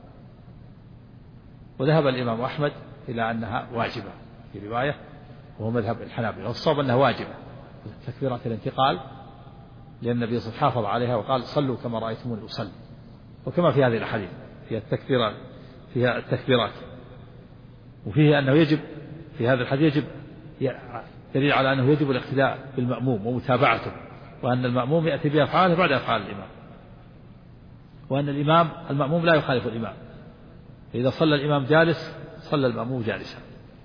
وذهب الإمام أحمد إلى أنها واجبة في رواية، وهو مذهب الحنابلة، والصواب أنها واجبة تكبيرات الانتقال، لأن النبي صلى الله عليه وسلم حافظ عليها وقال صلوا كما رأيتموني أصلي، وكما في هذه الأحاديث فيها التكبيرات. وفيه أنه يجب في هذا الحديث دليل على أنه يجب الاقتداء بالمأموم ومتابعته، وأن المأموم يأتي بأفعاله بعد أفعال الإمام، وأن المأموم لا يخالف الإمام، فإذا صلى الإمام جالس صلى المأموم جالسا،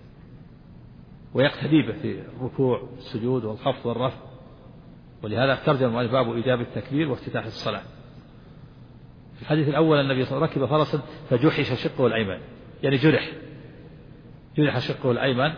ويقتدي به في الركوع والسجود والخفض والرفع. ولهذا ترجم باب إجابة التكبير وافتتاح الصلاة. في الحديث الأول النبي صلى الله عليه وسلم ركب فرسا فجحش شقه الأيمن، يعني جرح شقه الأيمن،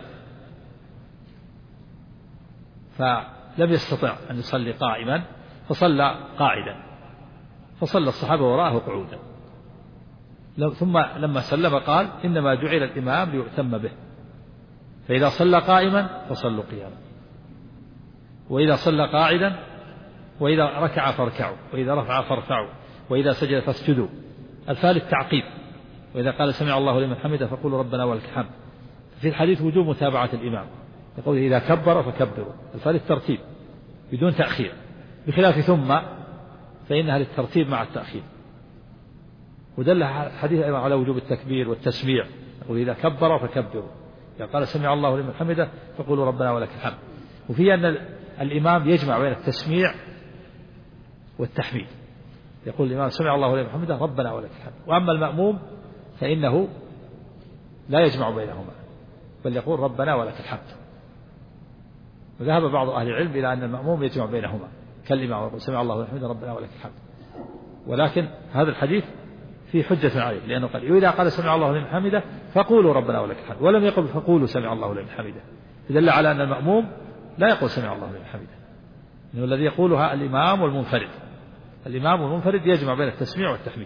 فلم يستطع أن يصلي قائما فصلى قاعدا، فصلى الصحابة وراءه قعودا. ثم لما سلم قال إنما جعل الإمام ليؤتم به، فإذا صلى قائما فصلوا قياما، وإذا صلى قاعدا، وإذا ركع فاركعوا، وإذا رفع فارفعوا، وإذا سجد فاسجدوا. الثالث تعقيب، وإذا قال سمع الله لمن حمده فقولوا ربنا ولك الحمد. في الحديث وجوب متابعة الإمام، يقول إذا كبر فكبروا. الثالث ترتيب بدون تأخير، بخلاف ثم فإنها للترتيب مع التأخير. ودل حديث أيضا على وجوب التكبير والتسميع، يقول إذا كبر فكبروا، إذا قال سمع الله لمن حمده فقولوا ربنا ولك الحمد. وفي أن الإمام يجمع بين التسميع والتحميد، يقول الإمام سمع الله لمن حمده ربنا ولك الحمد. وأما المأموم فإنه لا يجمع بينهما، بل يقول ربنا ولك الحمد. وذهب بعض أهل العلم إلى أن المأموم يجمع بينهما كالإمام، يقول سمع الله لمن حمده ربنا ولك الحمد. ولكن هذا الحديث فيه حجة عليه، لأنه قال إذا قال سمع الله لمن حمده فقولوا ربنا ولك الحمد، ولم يقل فقولوا سمع الله لمن حمده، دل على أن المأموم لا يقول سمع الله لمن حمده، إنه الذي يقولها الإمام والمنفرد. الإمام والمنفرد يجمع بين التسميع والتحميد.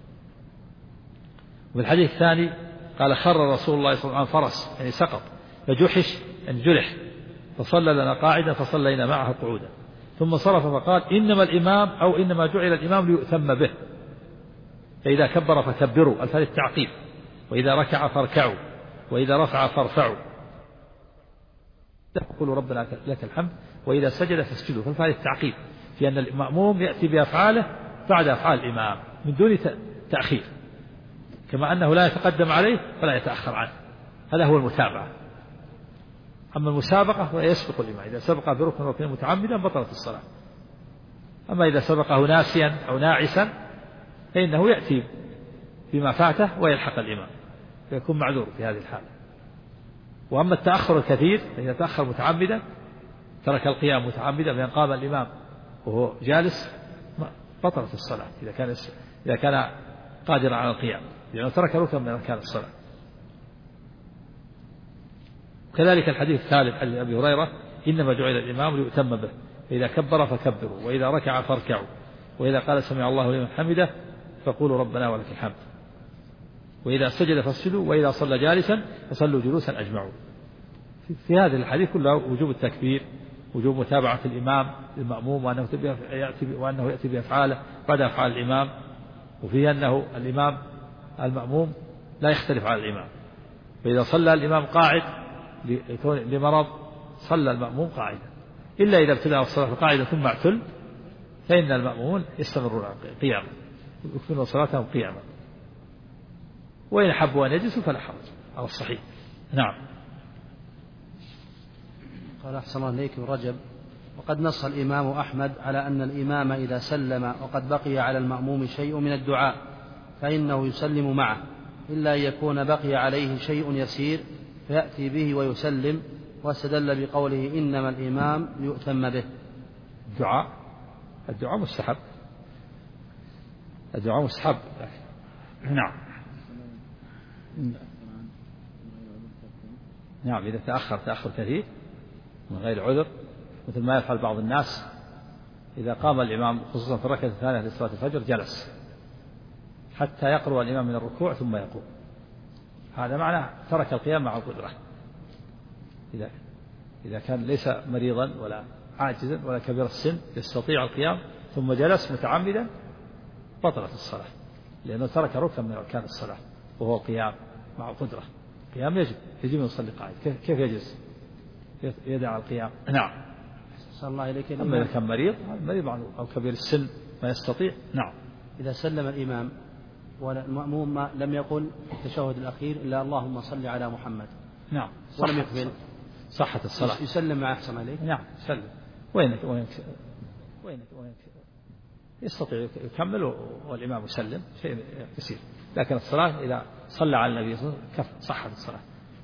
وفي الحديث الثاني قال خر رسول الله صلى الله عليه وسلم عن فرس، يعني سقط، فجحش يعني جرح، فصلى لنا قاعدا فصلينا معه قعودا، ثم صرف فقال إنما الإمام أو إنما جعل الإمام ليؤتم به، فإذا كبر فكبروا. الثالث تعقيب، وإذا ركع فاركعوا، وإذا رفع فارفعوا، قولوا ربنا لك الحمد، وإذا سجد فاسجدوا. فالثالث تعقيب في أن المأموم يأتي بأفعاله بعد أفعال الإمام من دون تأخير، كما أنه لا يتقدم عليه ولا يتأخر عنه. هذا هو المتابعة. أما المسابقة فيسبق الإمام، إذا سبق بركن ركن متعمدا بطلت الصلاة. أما إذا سبقه ناسيا أو ناعسا فإنه يأتي بما فاته ويلحق الإمام، فيكون معذور في هذه الحالة. وأما التأخر الكثير فإذا تأخر متعمدا ترك القيام متعمدا، فإن قام الإمام وهو جالس بطلت الصلاة إذا كان قادرا على القيام، لأنه ترك ركن من أركان الصلاة. كذلك الحديث الثالث عن أبي هريرة إنما جعل الإمام ليؤتم به، فإذا كبر فكبروا، وإذا ركع فاركعوا، وإذا قال سمع الله لمن حمده فقولوا ربنا ولك الحمد، وإذا سجد فاسجدوا، وإذا صلى جالسا فصلوا جلوسا أجمعوا. في هذه الحديث كلها وجوب التكبير، وجوب متابعة الإمام المأموم، وأنه يأتي بأفعاله بعد أفعال الإمام. وفيه أنه الإمام المأموم لا يختلف على الإمام، فإذا صلى الإمام قاعد لمرض صلى المأموم قاعدا، إلا إذا ابتدأ الصلاة قاعدة ثم اعتل فإن المأمومون يستمرون قياما، يكملون صلاتهم قياما، وإن حبوا أن يجلسوا فلا حرج على الصحيح. نعم. قال أحسن الله إليكم رجب: وقد نص الإمام أحمد على أن الإمام إذا سلم وقد بقي على المأموم شيء من الدعاء فإنه يسلم معه، إلا أن يكون بقي عليه شيء يسير فيأتي به ويسلم، واستدل بقوله إنما الإمام ليؤتم به. الدعاء مستحب. نعم إذا تأخر كثير من غير عذر، مثل ما يفعل بعض الناس إذا قام الإمام خصوصا في الركعة الثانية لصلاة الفجر جلس حتى يقرب الإمام من الركوع ثم يقوم. هذا معناه ترك القيام مع القدرة. إذا كان ليس مريضا ولا عاجزا ولا كبير السن يستطيع القيام ثم جلس متعمدا بطلت الصلاة، لأنه ترك ركن من أركان الصلاة وهو القيام مع القدرة. القيام يجب أن يصلي قاعد. كيف يجلس يدع القيام؟ نعم. صلى الله عليك. أما إذا كان مريض أو كبير السن ما يستطيع. نعم. إذا سلم الإمام والمأموم لم يقل في التشهد الأخير إلا اللهم صل على محمد، نعم، ولم يقبل، صحت الصلاة. يسلم مع أحسن عليه. نعم يسلم. وينك يستطيع يكمل والإمام يسلم، شيء يسير. لكن الصلاة إذا صلى على النبي صلى الله عليه وسلم صحت الصلاة.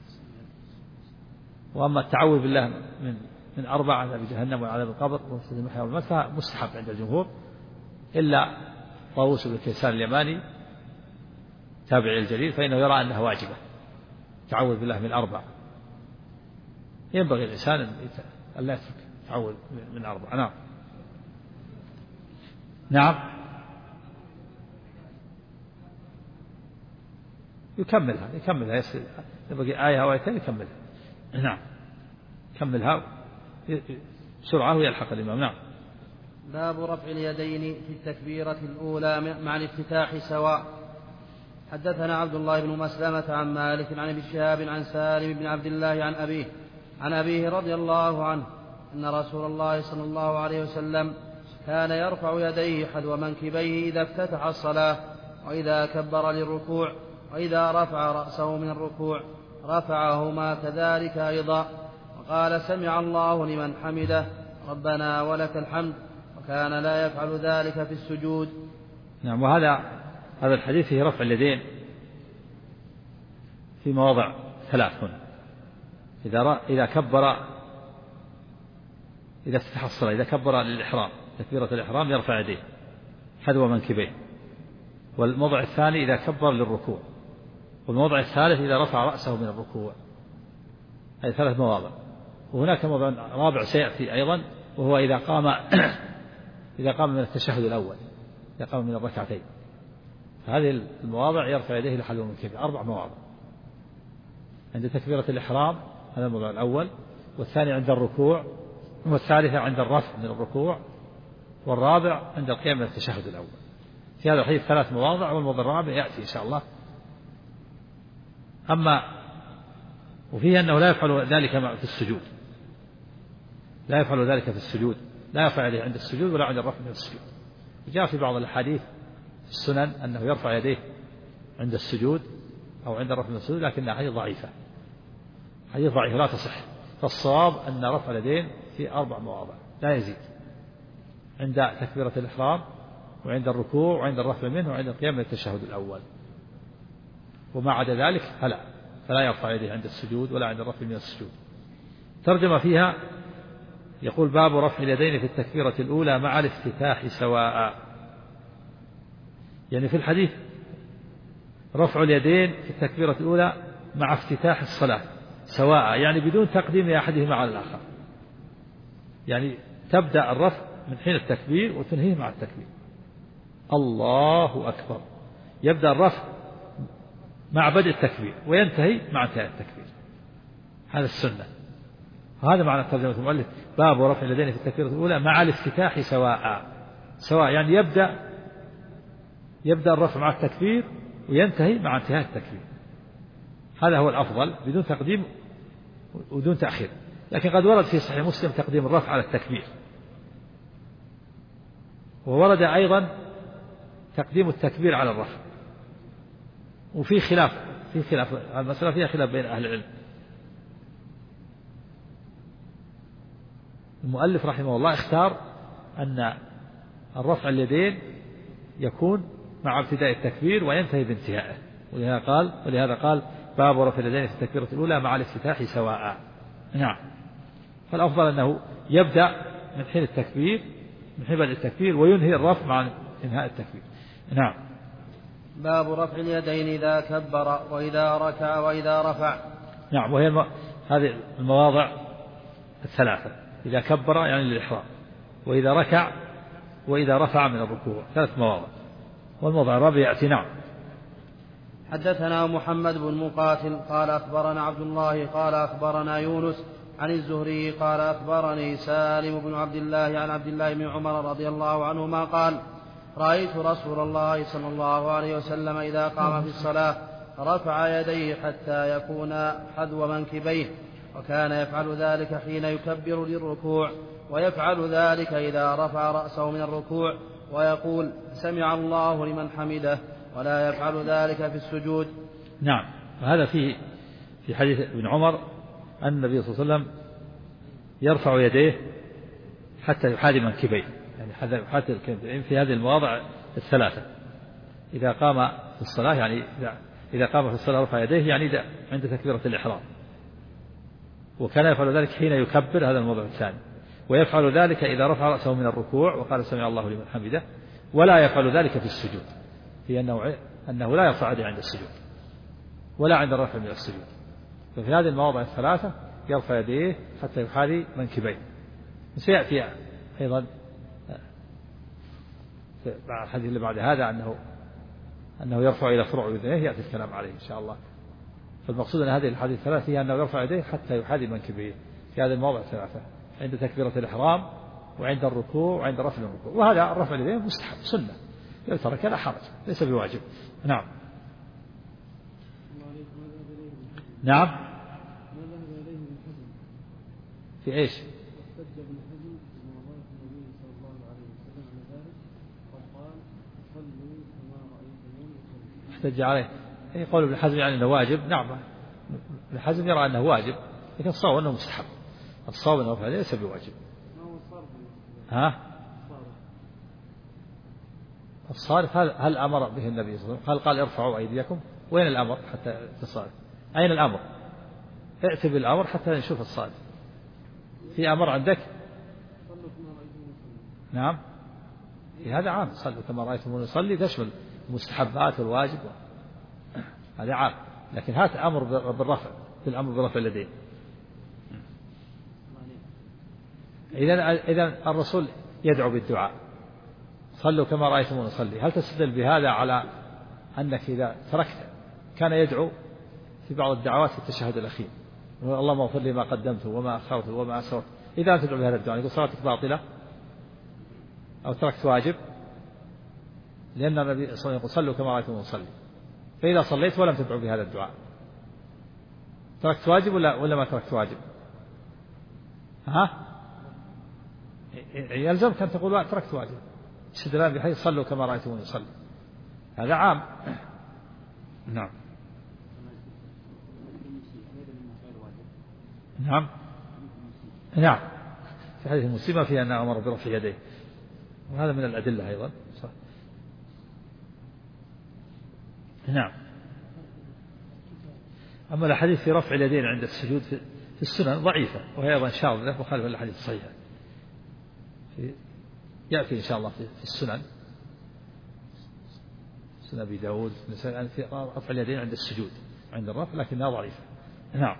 وأما التعوذ بالله من 4 عذاب جهنم وعذاب القبر وفتنة المحيا والممات فمستحب عند الجمهور، إلا طاووس بن كيسان اليماني تابعي الجليل فإنه يرى أنها واجبة. تعوذ بالله من 4. ينبغي الإنسان أن لا يترك تعوذ من 4. نعم. نعم. يكملها يبقى آية أو آيتين يكملها. نعم. يكملها بسرعة ويلحق الإمام. نعم. باب رفع اليدين في التكبيرة الأولى مع الافتتاح سواء. حدثنا عبد الله بن مسلمة عن مالك عن ابي شهاب عن سالم بن عبد الله عن أبيه رضي الله عنه أن رسول الله صلى الله عليه وسلم كان يرفع يديه حذو منكبيه إذا افتتح الصلاة وإذا كبر للركوع، وإذا رفع رأسه من الركوع رفعهما كذلك أيضا، وقال سمع الله لمن حمده ربنا ولك الحمد، وكان لا يفعل ذلك في السجود. نعم. وهذا الحديث فيه رفع اليدين في مواضع 3 هنا. إذا كبر، إذا افتتح الصلاة، إذا كبر للإحرام تكبيرة الإحرام يرفع يديه حذو منكبيه، والموضع الثاني إذا كبر للركوع، والموضع الثالث إذا رفع رأسه من الركوع. هذه 3 مواضع. وهناك موضع رابع سيأتي أيضا، وهو إذا قام من التشهد الأول، إذا قام من الركعتين. هذه المواضع يرفع يديه لحذو منكبيه. 4 مواضع عند تكبيرة الإحرام، هذا الموضع الأول، والثاني عند الركوع، والثالثة عند الرفع من الركوع، والرابع عند القيام من التشهد الأول. في هذا الحديث 3 مواضع، والموضع الرابع يأتي إن شاء الله. وفيه أنه لا يفعل ذلك في السجود، لا يفعل ذلك في السجود، لا يرفع يديه عند السجود ولا عند الرفع من السجود. جاء في بعض الأحاديث في السنن أنه يرفع يديه عند السجود أو عند الرفع من السجود، لكنها حديث ضعيفة، لا تصح. فالصواب أن رفع اليدين في 4 مواضع لا يزيد، عند تكبيرة الإحرام، وعند الركوع، وعند الرفع منه، وعند القيام من التشهد الأول. وما عدا ذلك فلا يرفع يديه عند السجود ولا عند الرفع من السجود. ترجم فيها يقول باب رفع اليدين في التكبيرة الأولى مع الافتتاح سواء. يعني في الحديث رفع اليدين في التكبيرة الأولى مع افتتاح الصلاة سواء، يعني بدون تقديم أحدهما على الآخر. يعني تبدأ الرفع من حين التكبير وتنهيه مع التكبير. الله أكبر. يبدأ الرفع مع بدء التكبير وينتهي مع انتهاء التكبير. هذا السنة. هذا معنى ترجمة المؤلف باب رفع اليدين في التكبيرة الأولى مع الافتتاح سواء، يعني يبدأ الرفع مع التكبير وينتهي مع انتهاء التكبير. هذا هو الأفضل بدون تقديم ودون تأخير. لكن قد ورد في صحيح مسلم تقديم الرفع على التكبير، وورد أيضا تقديم التكبير على الرفع. وفي خلاف المسألة فيها خلاف بين أهل العلم. المؤلف رحمه الله اختار أن الرفع اليدين يكون مع ابتداء التكبير وينتهي بانتهائه، ولهذا قال باب رفع اليدين في التكبيرة الأولى مع الافتتاح سواء. نعم. فالأفضل أنه يبدأ من حين التكبير، من حين بدء التكبير، وينهي الرفع مع انهاء التكبير. نعم. باب رفع اليدين إذا كبر وإذا ركع وإذا رفع. نعم. وهي هذه المواضع 3: إذا كبر يعني للإحرام، وإذا ركع، وإذا رفع من الركوع. 3 مواضع. والموضع الرابع يأتي. نعم. حدثنا محمد بن مقاتل قال أخبرنا عبد الله قال أخبرنا يونس عن الزهري قال أخبرني سالم بن عبد الله عن عبد الله بن عمر رضي الله عنهما قال رأيت رسول الله صلى الله عليه وسلم إذا قام في الصلاة رفع يديه حتى يكون حذو منكبيه، وكان يفعل ذلك حين يكبر للركوع، ويفعل ذلك إذا رفع رأسه من الركوع ويقول سمع الله لمن حمده، ولا يفعل ذلك في السجود. نعم. هذا في حديث ابن عمر أن النبي صلى الله عليه وسلم يرفع يديه حتى يحاذي منكبيه، يعني حتى في هذه المواضع الثلاثة. إذا قام في الصلاة يعني إذا قام في الصلاة رفع يديه يعني عند تكبيرة الإحرام، وكان يفعل ذلك حين يكبر، هذا الموضع الثاني، ويفعل ذلك إذا رفع رأسه من الركوع وقال سمع الله لمن حمده، ولا يفعل ذلك في السجود، في أنه لا يرفع يديه عند السجود ولا عند الرفع من السجود. ففي هذه المواضع الثلاثة يرفع يديه حتى يحاذي منكبيه. سيأتي أيضا مع الحديث اللي بعد هذا أنه يرفع إلى فروع أذنيه، يأتي الكلام عليه إن شاء الله. فالمقصود أن هذه الحديث الثلاثة هي أنه يرفع يديه حتى يحاذي منكبيه في هذه المواضع الثلاثة، عند تكبيرة الإحرام وعند الركوع وعند رفع الركوع. وهذا الرفع اليدين مستحب سنة، لو ترك لا حرج، ليس بواجب. نعم. نعم. في إيش؟ احتج عليه يقول ابن حزم يعني أنه واجب. نعم، ابن حزم يرى أنه واجب، لكن الصواب أنه مستحب. الصواب أنه رفع ليس بواجب. الصارف هل أمر به النبي صلى الله عليه وسلم؟ هل قال ارفعوا أيديكم؟ وين الأمر حتى الصارف؟ أين الأمر؟ ائت بالأمر حتى نشوف الصارف. في أمر عندك؟ نعم، في هذا عام، صلوا كما رأيتم نصلي، تشمل المستحبات والواجب، هذا عام. لكن هات أمر بالرفع، في الأمر برفع اليدين. إذا الرسول يدعو بالدعاء، صلوا كما رأيتم نصلي، هل تستدل بهذا على أنك إذا تركت كان يدعو في بعض الدعوات في التشهد الأخير اللهم اغفر لي ما قدمت وما أخرت وما أسرت، إذا تدعو بهذا الدعاء يقول صلاتك باطلة أو تركت واجب؟ لأن النبي صلى الله عليه وسلم يقول صلوا كما رأيتم نصلي. فإذا صليت ولم تدعو بهذا الدعاء تركت واجب ولا ما تركت واجب؟ يلزمك أن تقول تركت واجب، استدلال بحيث صلوا كما رأيتم نصلي، هذا عام. نعم. نعم. نعم، في حديث مسلم فيه أنه أمر برفع يديه، وهذا من الأدلة أيضا. صح. نعم. أما الحديث في رفع اليدين عند السجود في السنن ضعيفة، وهي أيضا شاذة مخالفة للحديث الصحيح. يأتي إن شاء الله في السنن، سنن أبي داود في رفع اليدين عند السجود عند الرفع، لكنها ضعيفة. نعم.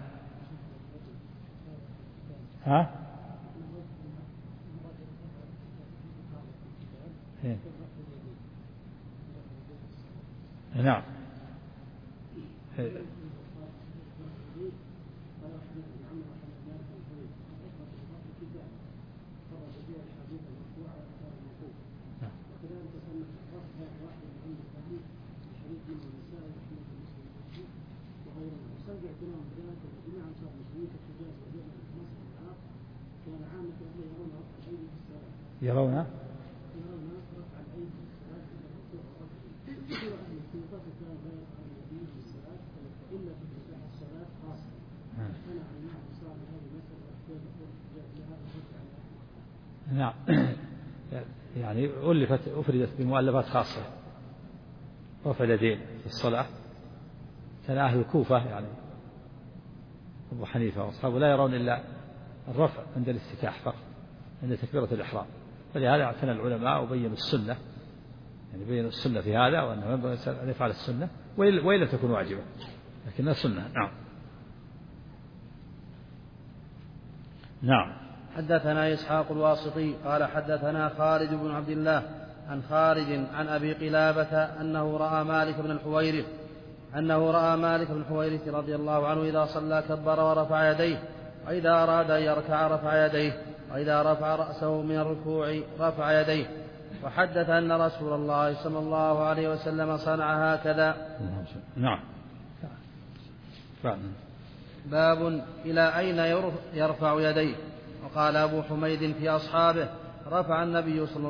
نعم. يرون نعم. يعني أفردت بمؤلفات خاصة رفع اليدين في الصلاة. كان أهل الكوفة يعني أبو حنيفة وأصحابه لا يرون إلا الرفع عند الافتتاح فقط، عند تكبيرة الإحرام. فلهذا اعتنى العلماء وبينوا السنة، يعني بينوا السنة في هذا، وأنه ينبغي أن يفعل السنة وإن لم تكن واجبة، لكنها سنة. نعم. نعم. حدثنا إسحاق الواسطي قال حدثنا خالد بن عبد الله عن خالد عن أبي قلابة أنه رأى مالك بن الحويرث أنه رأى مالك بن حويرث رضي الله عنه إذا صلى كبر ورفع يديه، وإذا أراد أن يركع رفع يديه، وإذا رفع رأسه من الركوع رفع يديه. وحدث أن رسول الله صلى الله عليه وسلم صنع هكذا. نعم. باب إلى أين يرفع يديه. وقال أبو حميد في أصحابه رفع النبي صلى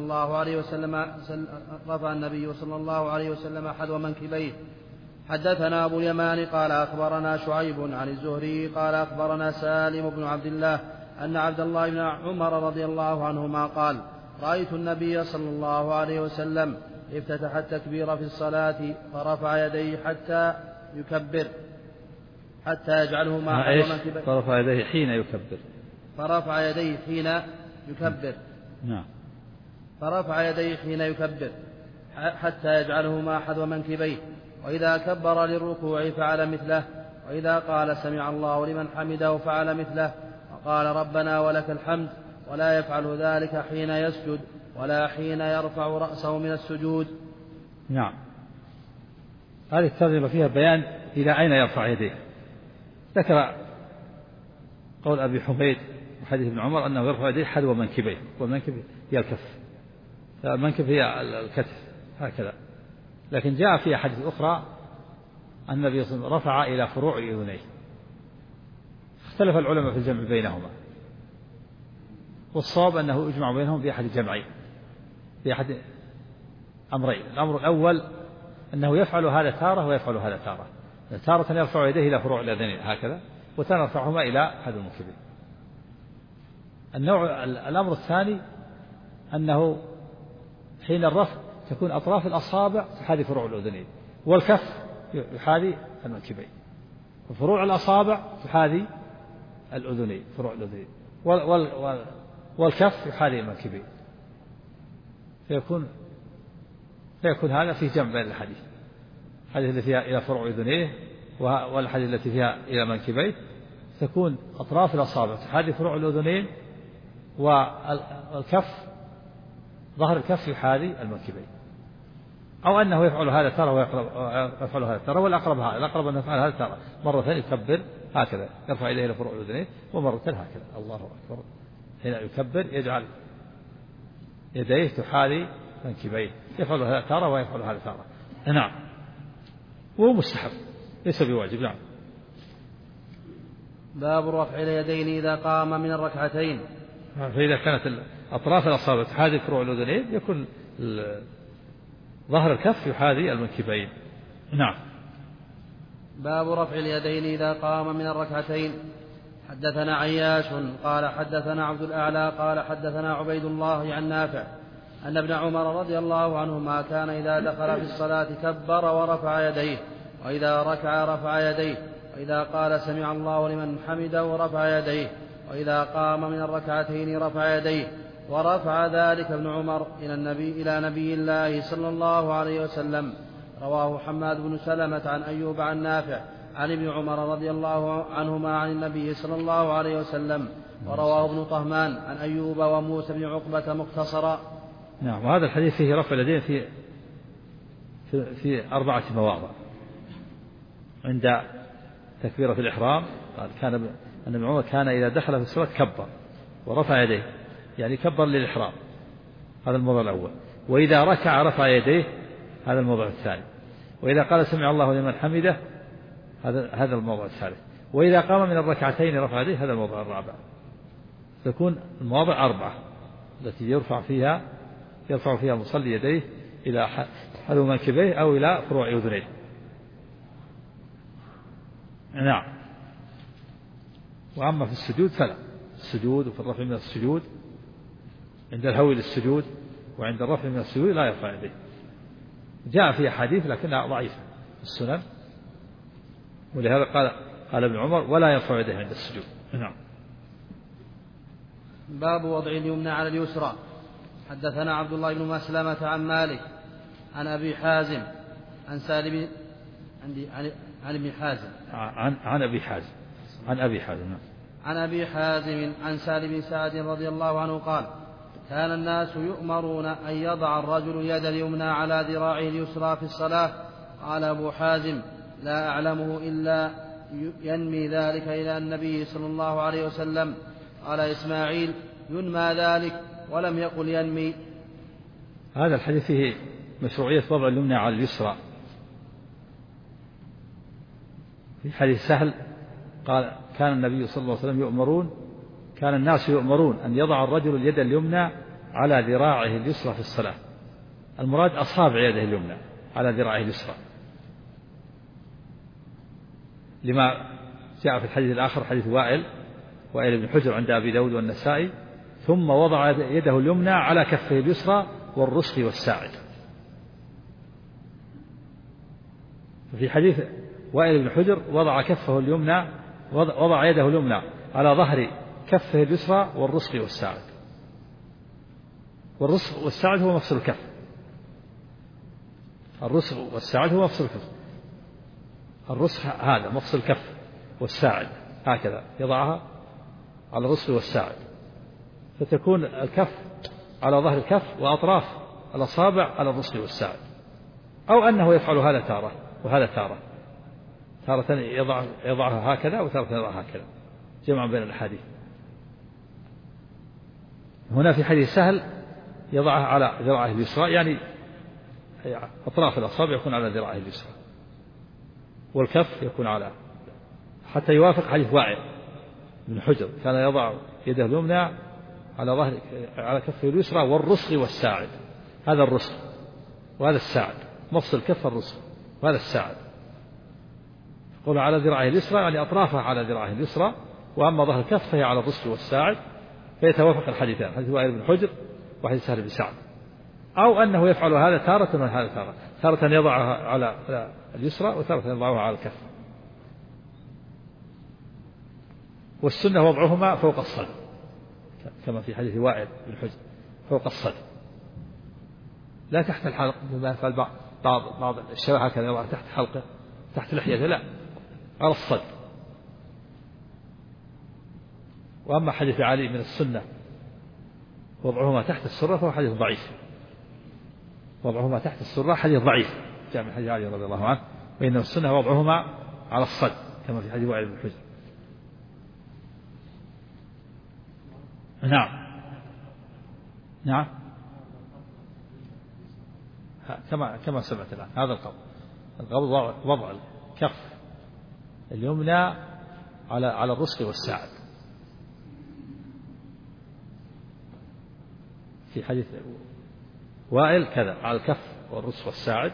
الله عليه وسلم حذو منكبيه. حدثنا أبو اليمان قال أخبرنا شعيب عن الزهري قال أخبرنا سالم بن عبد الله أن عبد الله بن عمر رضي الله عنهما قال رأيت النبي صلى الله عليه وسلم افتتح التكبير في الصلاة فرفع يديه حتى يكبر حتى يجعلهما حذو منكبيه. فرفع يديه حين يكبر. فرفع يديه حين يكبر. نعم. فرفع يديه حين يكبر حتى يجعلهما حذو منكبيه. وإذا كبر للركوع فعل مثله، وإذا قال سمع الله لمن حمده فعل مثله، وقال ربنا ولك الحمد، ولا يفعل ذلك حين يسجد ولا حين يرفع رأسه من السجود. نعم. هذه الترجمة فيها بيان إلى أين يرفع يديه. ذكر قول أبي حميد وحديث ابن عمر أنه يرفع يديه حذو منكبيه، والمنكب هي الكف، فالمنكب هي الكتف هكذا. لكن جاء في أحاديث أخرى أن النبي صلى الله عليه وسلم رفع إلى فروع أذنيه. اختلف العلماء في الجمع بينهما، والصواب أنه يجمع بينهم بأحد الجمعين، بأحد أمرين. الأمر الأول أنه يفعل هذا تارة ويفعل هذا تارة. تارة يرفع يديه إلى فروع الأذنين هكذا، وتارة يرفعهما إلى حذو المنكبين. الأمر الثاني أنه حين الرفع تكون أطراف الأصابع تحاذي فروع الأذنين، والكف يحاذي المنكبين، وفروع الأصابع تحاذي الأذنين، فروع الأذنين، والكف يحاذي المنكبين. فيكون هذا في جمع بين الحديث، الحديث التي فيها إلى فروع أذنيه والحديث التي فيها إلى منكبيه، تكون أطراف الأصابع تحاذي فروع الأذنين، والكف ظهر الكف يحاذي المنكبين. أو أنه يفعل هذا ترى ويفعل هذا ترى، والأقرب هذا، الأقرب أن يفعل هذا ترى مرة يكبر هكذا يرفع إليه إلى فروع الأذنين، ومرة هكذا الله أكبر حين يكبر يجعل يديه تحاذي منكبيه، يفعل هذا ترى ويفعل هذا ترى. نعم. وهو مستحب ليس بواجب. نعم. باب رفع اليدين إذا قام من الركعتين. فإذا كانت أطراف الأصابع تحاذي فروع الأذنين يكون ظهر الكف يحاذي المنكبين. نعم. باب رفع اليدين إذا قام من الركعتين. حدثنا عياش قال حدثنا عبد الأعلى قال حدثنا عبيد الله عن نافع أن ابن عمر رضي الله عنهما كان إذا دخل في الصلاة كبر ورفع يديه، وإذا ركع رفع يديه، وإذا قال سمع الله لمن حمده رفع يديه، وإذا قام من الركعتين رفع يديه. ورفع ذلك ابن عمر إلى نبي الله صلى الله عليه وسلم. رواه حماد بن سلمة عن أيوب عن نافع عن ابن عمر رضي الله عنهما عن النبي صلى الله عليه وسلم. ورواه ابن طهمان عن أيوب وموسى بن عقبة مختصرا. نعم. وهذا الحديث فيه رفع اليدين في 4 مواضع. عند تكبيرة الإحرام قال كان أن ابن عمر كان إذا دخل في الصلاة كبر ورفع يديه، يعني كبر للإحرام، هذا الموضع الأول. وإذا ركع رفع يديه، هذا الموضع الثاني. وإذا قال سمع الله لمن حمده، هذا الموضع الثالث. وإذا قام من الركعتين رفع يديه، هذا الموضع الرابع. تكون المواضع 4 التي يرفع فيها المصلي يديه إلى حذو منكبيه أو إلى فروع أذنيه. نعم. وأما في السجود فلا، السجود وفي الرفع من السجود عند الهوي للسجود وعند الرفع من السجود لا يرفع يديه. جاء في أحاديث لكنها ضعيفة في السنن، ولهذا قال ابن عمر ولا يرفع يديه عند السجود. نعم. باب وضع اليمنى على اليسرى. حدثنا عبد الله بن مسلمة عن مالك عن أبي حازم عن سالم عن ابن حازم عن أبي حازم عن أبي حازم عن سالم بن سعد رضي الله عنه قال كان الناس يؤمرون أن يضع الرجل يد اليمنى على ذراعه اليسرى في الصلاة. قال أبو حازم لا أعلمه إلا ينمي ذلك إلى النبي صلى الله عليه وسلم. قال إسماعيل: ينمى ذلك، ولم يقل ينمي. هذا الحديث فيه مشروعية وضع اليمنى على اليسرى. في حديث سهل قال: كان النبي صلى الله عليه وسلم كان الناس يؤمرون أن يضع الرجل اليد اليمنى على ذراعه اليسرى في الصلاة. المراد أصابع يده اليمنى على ذراعه اليسرى، لما جاء في الحديث الآخر حديث وائل بن حجر عند أبي داود والنسائي: ثم وضع يده اليمنى على كفه اليسرى والرسغ والساعد. في حديث وائل بن حجر وضع يده اليمنى على ظهر كفه اليسرى والرسغ والساعد. والرسغ والساعد هو مفصل الكف. الرسغ والساعد هو مفصل الكف. الرسغ هذا مفصل الكف، والساعد هكذا يضعها على الرسغ والساعد، فتكون الكف على ظهر الكف وأطراف الأصابع على الرسغ والساعد. أو أنه يفعل هذا تارة وهذا تارة يضعها هكذا وتارة يضعها هكذا، جمع بين الأحاديث. هنا في حديث سهل يضعها على ذراعه اليسرى، يعني أطراف الأصابع يكون على ذراعه اليسرى، والكف يكون حتى يوافق حديث وائل بن حجر: كان يضع يده اليمنى على كفه اليسرى والرسغ والساعد. هذا الرسغ وهذا الساعد، مفصل كف الرسغ وهذا الساعد. قل على ذراعه اليسرى يعني أطرافها على ذراعه اليسرى، وأما ظهر الكف فهي على الرسغ والساعد، فيتوافق الحديثان، حديث وائل بن حجر وحديث سهل بن سعد. أو أنه يفعل هذا تارة وهذا تارة يضعها على اليسرى وتارة يضعها على الكف. والسنة وضعهما فوق الصدر، كما في حديث وائل بن حجر، فوق الصدر لا تحت الحلق، بما يفعل بعض الشباب هكذا يضع تحت حلقه تحت لحيته، لا، على الصدر. وأما حديث علي من السنة وضعهما تحت السرة فهو حديث ضعيف. وضعهما تحت السرة حديث ضعيف، جاء من حديث علي رضي الله عنه: وإنما السنة وضعهما على الصدر، كما في حديث وائل بن حجر. نعم كما سمعت الآن. هذا القبض وضع الكف اليمنى على الرسغ والساعد. في حديث وائل كذا على الكف والرسغ والساعد،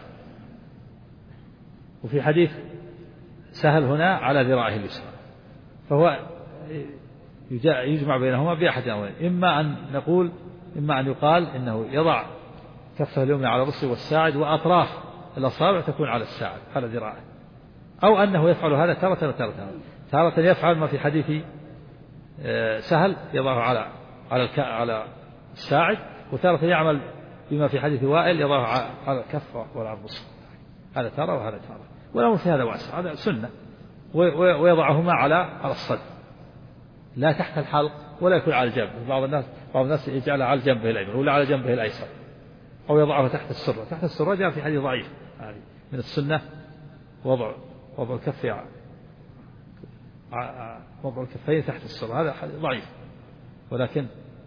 وفي حديث سهل هنا على ذراعه اليسرى. فهو يجمع بينهما بأحد أمرين: إما أن يقال إنه يضع كفه اليمنى على الرسغ والساعد وأطراف الأصابع تكون على الساعد على ذراعه، أو أنه يفعل هذا تارة وتارة. تارة يفعل ما في حديث سهل يضعه على الساعد، وتارة يعمل بما في حديث وائل يضعه على الكف وعلى الرسغ. هذا تارة وهذا تارة، والأمر في هذا واسع، هذا سنة. ويضعهما على الصدر، لا تحت الحلق ولا يكون على الجنب. بعض الناس يجعلها على جنبه الأيمن ولا على جنبه الأيسر، أو يضعه تحت السرة. تحت السرة جاء في حديث ضعيف من السنة وضع الكفين تحت السرة، هذا حديث ضعيف. ولكن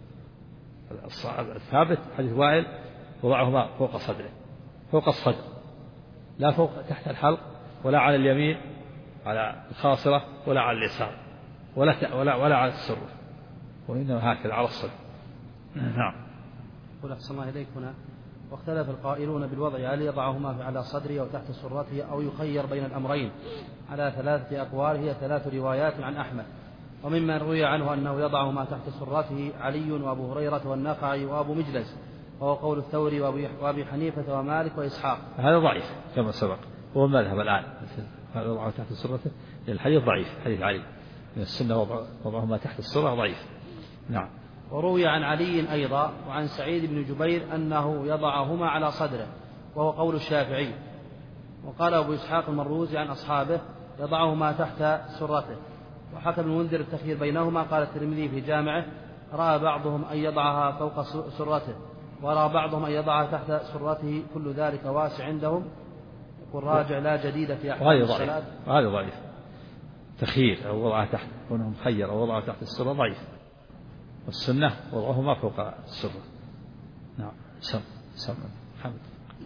الثابت حديث وائل وضعهما فوق صدره، فوق الصدر، لا فوق تحت الحلق ولا على اليمين على الخاصرة ولا على اليسار ولا على السرة، وإنما هكذا على الصدر. نعم. قل أحسن الله إليك. هنا واختلف القائلون بالوضع: هل يضعهما على صدره أو تحت سرته أو يخير بين الأمرين، على 3 أقوال، هي 3 روايات عن أحمد. وممن روي عنه أنه يضعهما تحت سرته علي وأبو هريرة والنخعي وأبو مجلس، وهو قول الثوري وأبي حنيفة ومالك وإسحاق. هذا ضعيف كما سبق، هو المذهب الآن يضعه تحت سرته، الحديث ضعيف. حديث علي من السنة وضعهما تحت السرة ضعيف. نعم. وروي عن علي أيضا وعن سعيد بن جبير أنه يضعهما على صدره، وهو قول الشافعي. وقال أبو إسحاق المروزي عن أصحابه: يضعهما تحت سرته. وحكى ابن المنذر التخيير بينهما. قال الترمذي في جامعه: رأى بعضهم أن يضعها فوق سرته، ورأى بعضهم أن يضعها تحت سرته، كل ذلك واسع عندهم. والراجع لا جديد في أحكام الصلاة. هذا ضعيف. تخيير أو وضعه تحت كونه مخير أو وضعه تحت السرة ضعيف، والسنة وضعه ما فوق السرة. نعم. سم الحمد.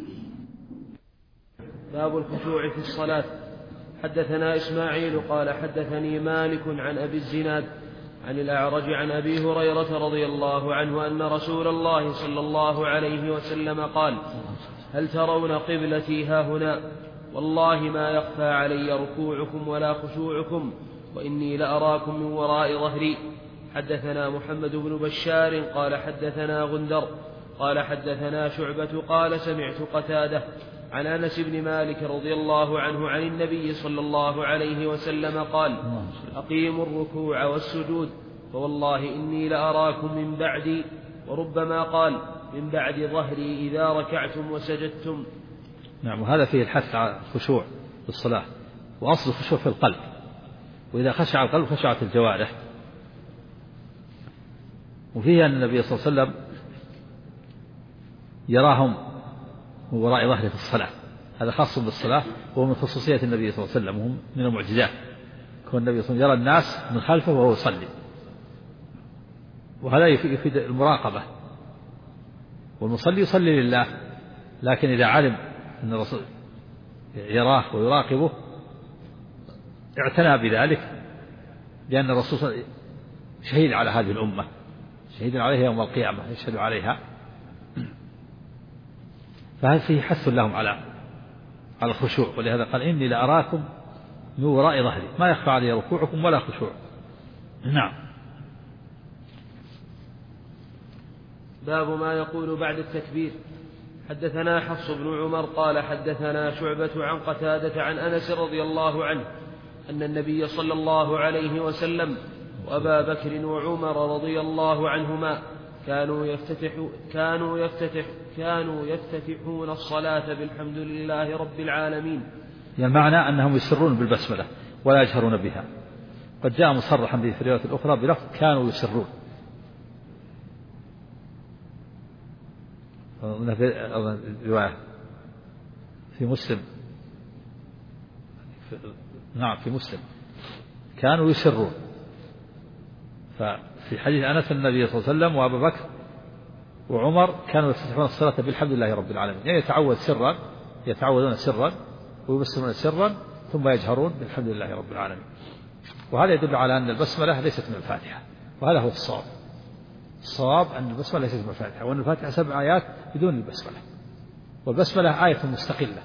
باب الخشوع في الصلاة. حدثنا إسماعيل قال حدثني مالك عن أبي الزناد عن الأعرج عن أبي هريرة رضي الله عنه أن رسول الله صلى الله عليه وسلم قال: هل ترون قبلتي هاهنا؟ والله ما يخفى علي ركوعكم ولا خشوعكم، وإني لأراكم من وراء ظهري. حدثنا محمد بن بشار قال حدثنا غندر قال حدثنا شعبة قال سمعت قتادة عن أنس بن مالك رضي الله عنه عن النبي صلى الله عليه وسلم قال: أقيموا الركوع والسجود، فوالله إني لأراكم من بعدي، وربما قال من بعد ظهري إذا ركعتم وسجدتم. نعم. وهذا فيه الحث على الخشوع في الصلاة، وأصل الخشوع في القلب، وإذا خشع القلب خشعت الجوارح. وفيه أن النبي صلى الله عليه وسلم يراهم من وراء ظهره في الصلاة، هذا خاص بالصلاة وهو من خصوصية النبي صلى الله عليه وسلم، وهم من المعجزات. كون النبي صلى الله عليه وسلم يرى الناس من خلفه وهو يصلي، وهذا يفيد المراقبة. والمصلي يصلي لله، لكن إذا علم أن الرسول يراه ويراقبه اعتنى بذلك، لأن الرسول شهيد على هذه الأمة، شهيد عليها يوم القيامة، يشهد عليها. فهذا فيه حث لهم على الخشوع، ولهذا قال: إني لأراكم من وراء ظهري ما يخفى علي ركوعكم ولا خشوع. نعم. باب ما يقول بعد التكبير. حدثنا حفص بن عمر قال حدثنا شعبة عن قتادة عن أنس رضي الله عنه أن النبي صلى الله عليه وسلم وأبا بكر وعمر رضي الله عنهما كانوا يفتتحون الصلاة بالحمد لله رب العالمين. يعني المعنى أنهم يسرون بالبسملة ولا يجهرون بها. قد جاء مصرحا به في الرواية الأخرى بلفظ كانوا يسرون. رواية في مسلم، نعم في مسلم كانوا يسرون. ففي حديث أنس النبي صلى الله عليه وسلم وأبا بكر وعمر كانوا يفتتحون الصلاة بالحمد لله رب العالمين، يعني يتعوذون سرا ويبسمون سرا ثم يجهرون بالحمد لله رب العالمين. وهذا يدل على أن البسملة ليست من الفاتحة، وهذا هو الصواب أن البسملة ليست من الفاتحة، وأن الفاتحة 7 آيات بدون البسملة، والبسملة آية مستقلة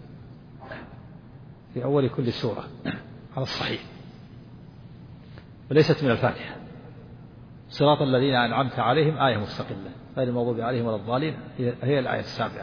في أول كل سورة على الصحيح، وليست من الفاتحة. صراط الذين أنعمت عليهم آية مستقلة غير المغضوب عليهم ولا الضالين هي الآية 7،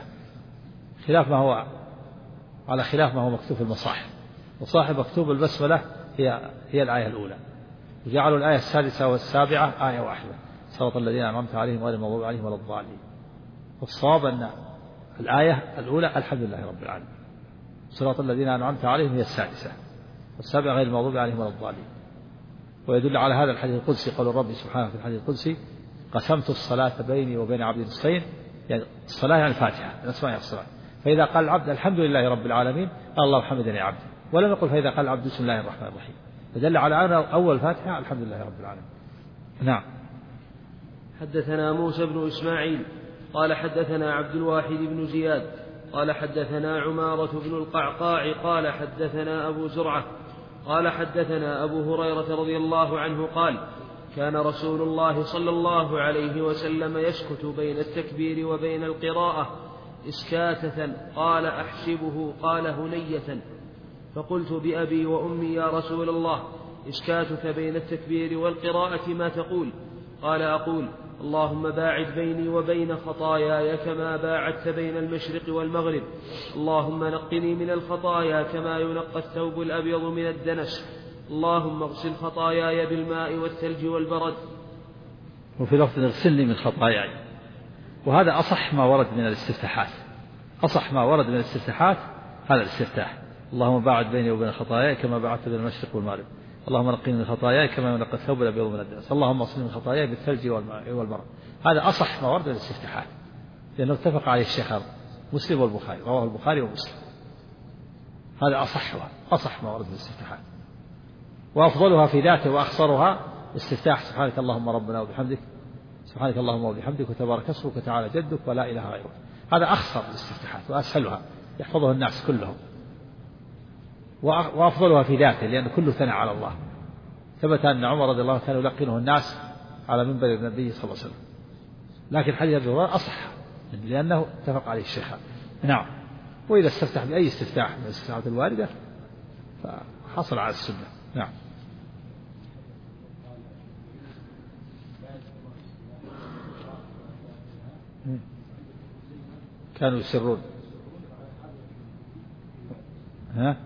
على خلاف ما هو مكتوب في المصاحف. وصاحب مكتوب البسملة هي الآية الأولى، وجعلوا الآية 6 و7 آية واحدة، صراط الذين أنعمت عليهم غير المغضوب عليهم ولا الضالين. والصواب أن الآية الأولى الحمد لله رب العالمين، صراط الذين أنعمت عليهم هي 6، وال7 غير المغضوب عليهم ولا الضالين. ويدل على هذا الحديث القدسي قول الرب سبحانه في الحديث القدسي: قسمت الصلاة بيني وبين عبدي نصفين، يعني الصلاة يعني الفاتحة من أسماء الصلاة. فإذا قال العبد الحمد لله رب العالمين قال الله حمدني عبدي، ولم يقل فإذا قال العبد بسم الله الرحمن الرحيم، فدل على أن أول الفاتحة الحمد لله رب العالمين. نعم. حدثنا موسى بن إسماعيل قال حدثنا عبد الواحد بن زياد قال حدثنا عمارة بن القعقاع قال حدثنا أبو زرعة قال حدثنا أبو هريرة رضي الله عنه قال: كان رسول الله صلى الله عليه وسلم يسكت بين التكبير وبين القراءة إسكاتة، قال أحسبه قال هنية. فقلت بأبي وأمي يا رسول الله، إسكاتك بين التكبير والقراءة ما تقول؟ قال: أقول: اللهم باعد بيني وبين خطاياي كما باعدت بين المشرق والمغرب، اللهم نقني من الخطايا كما ينقى الثوب الأبيض من الدنس، اللهم اغسل خطاياي بالماء والثلج والبرد. وفي لفظ اغسلني من خطاياي. وهذا أصح ما ورد من الاستفتاحات، هذا الاستفتاح: اللهم باعد بيني وبين خطاياي كما باعدت بين المشرق والمغرب، اللهم نقني من خطاياي كما ينقى الثوب الأبيض من الدنس، اللهم اغسلني من خطاياي بالثلج والبرد. هذا أصح ما ورد من الاستفتاحات، لأنه اتفق عليه الشيخان مسلم والبخاري، رواه البخاري ومسلم. هذا أصح ما ورد في الاستفتاحات، وأفضلها في ذاته وأخصرها استفتاح سبحانك اللهم ربنا وبحمدك، سبحانك اللهم وبحمدك وتبارك اسمك وتعالى جدك ولا إله غيرك. هذا أخصر الاستفتاحات وأسهلها يحفظه الناس كلهم، وأفضلها في ذاته لأن كله ثناء على الله. ثبت أن عمر رضي الله عنه كان يلقنه الناس على منبر النبي صلى الله عليه وسلم، لكن حديث أبي هريرة أصح لأنه اتفق عليه الشيخان. نعم. وإذا استفتح بأي استفتاح من الاستفتاحات الواردة فحصل على السنة. نعم. كانوا يسرون. ها؟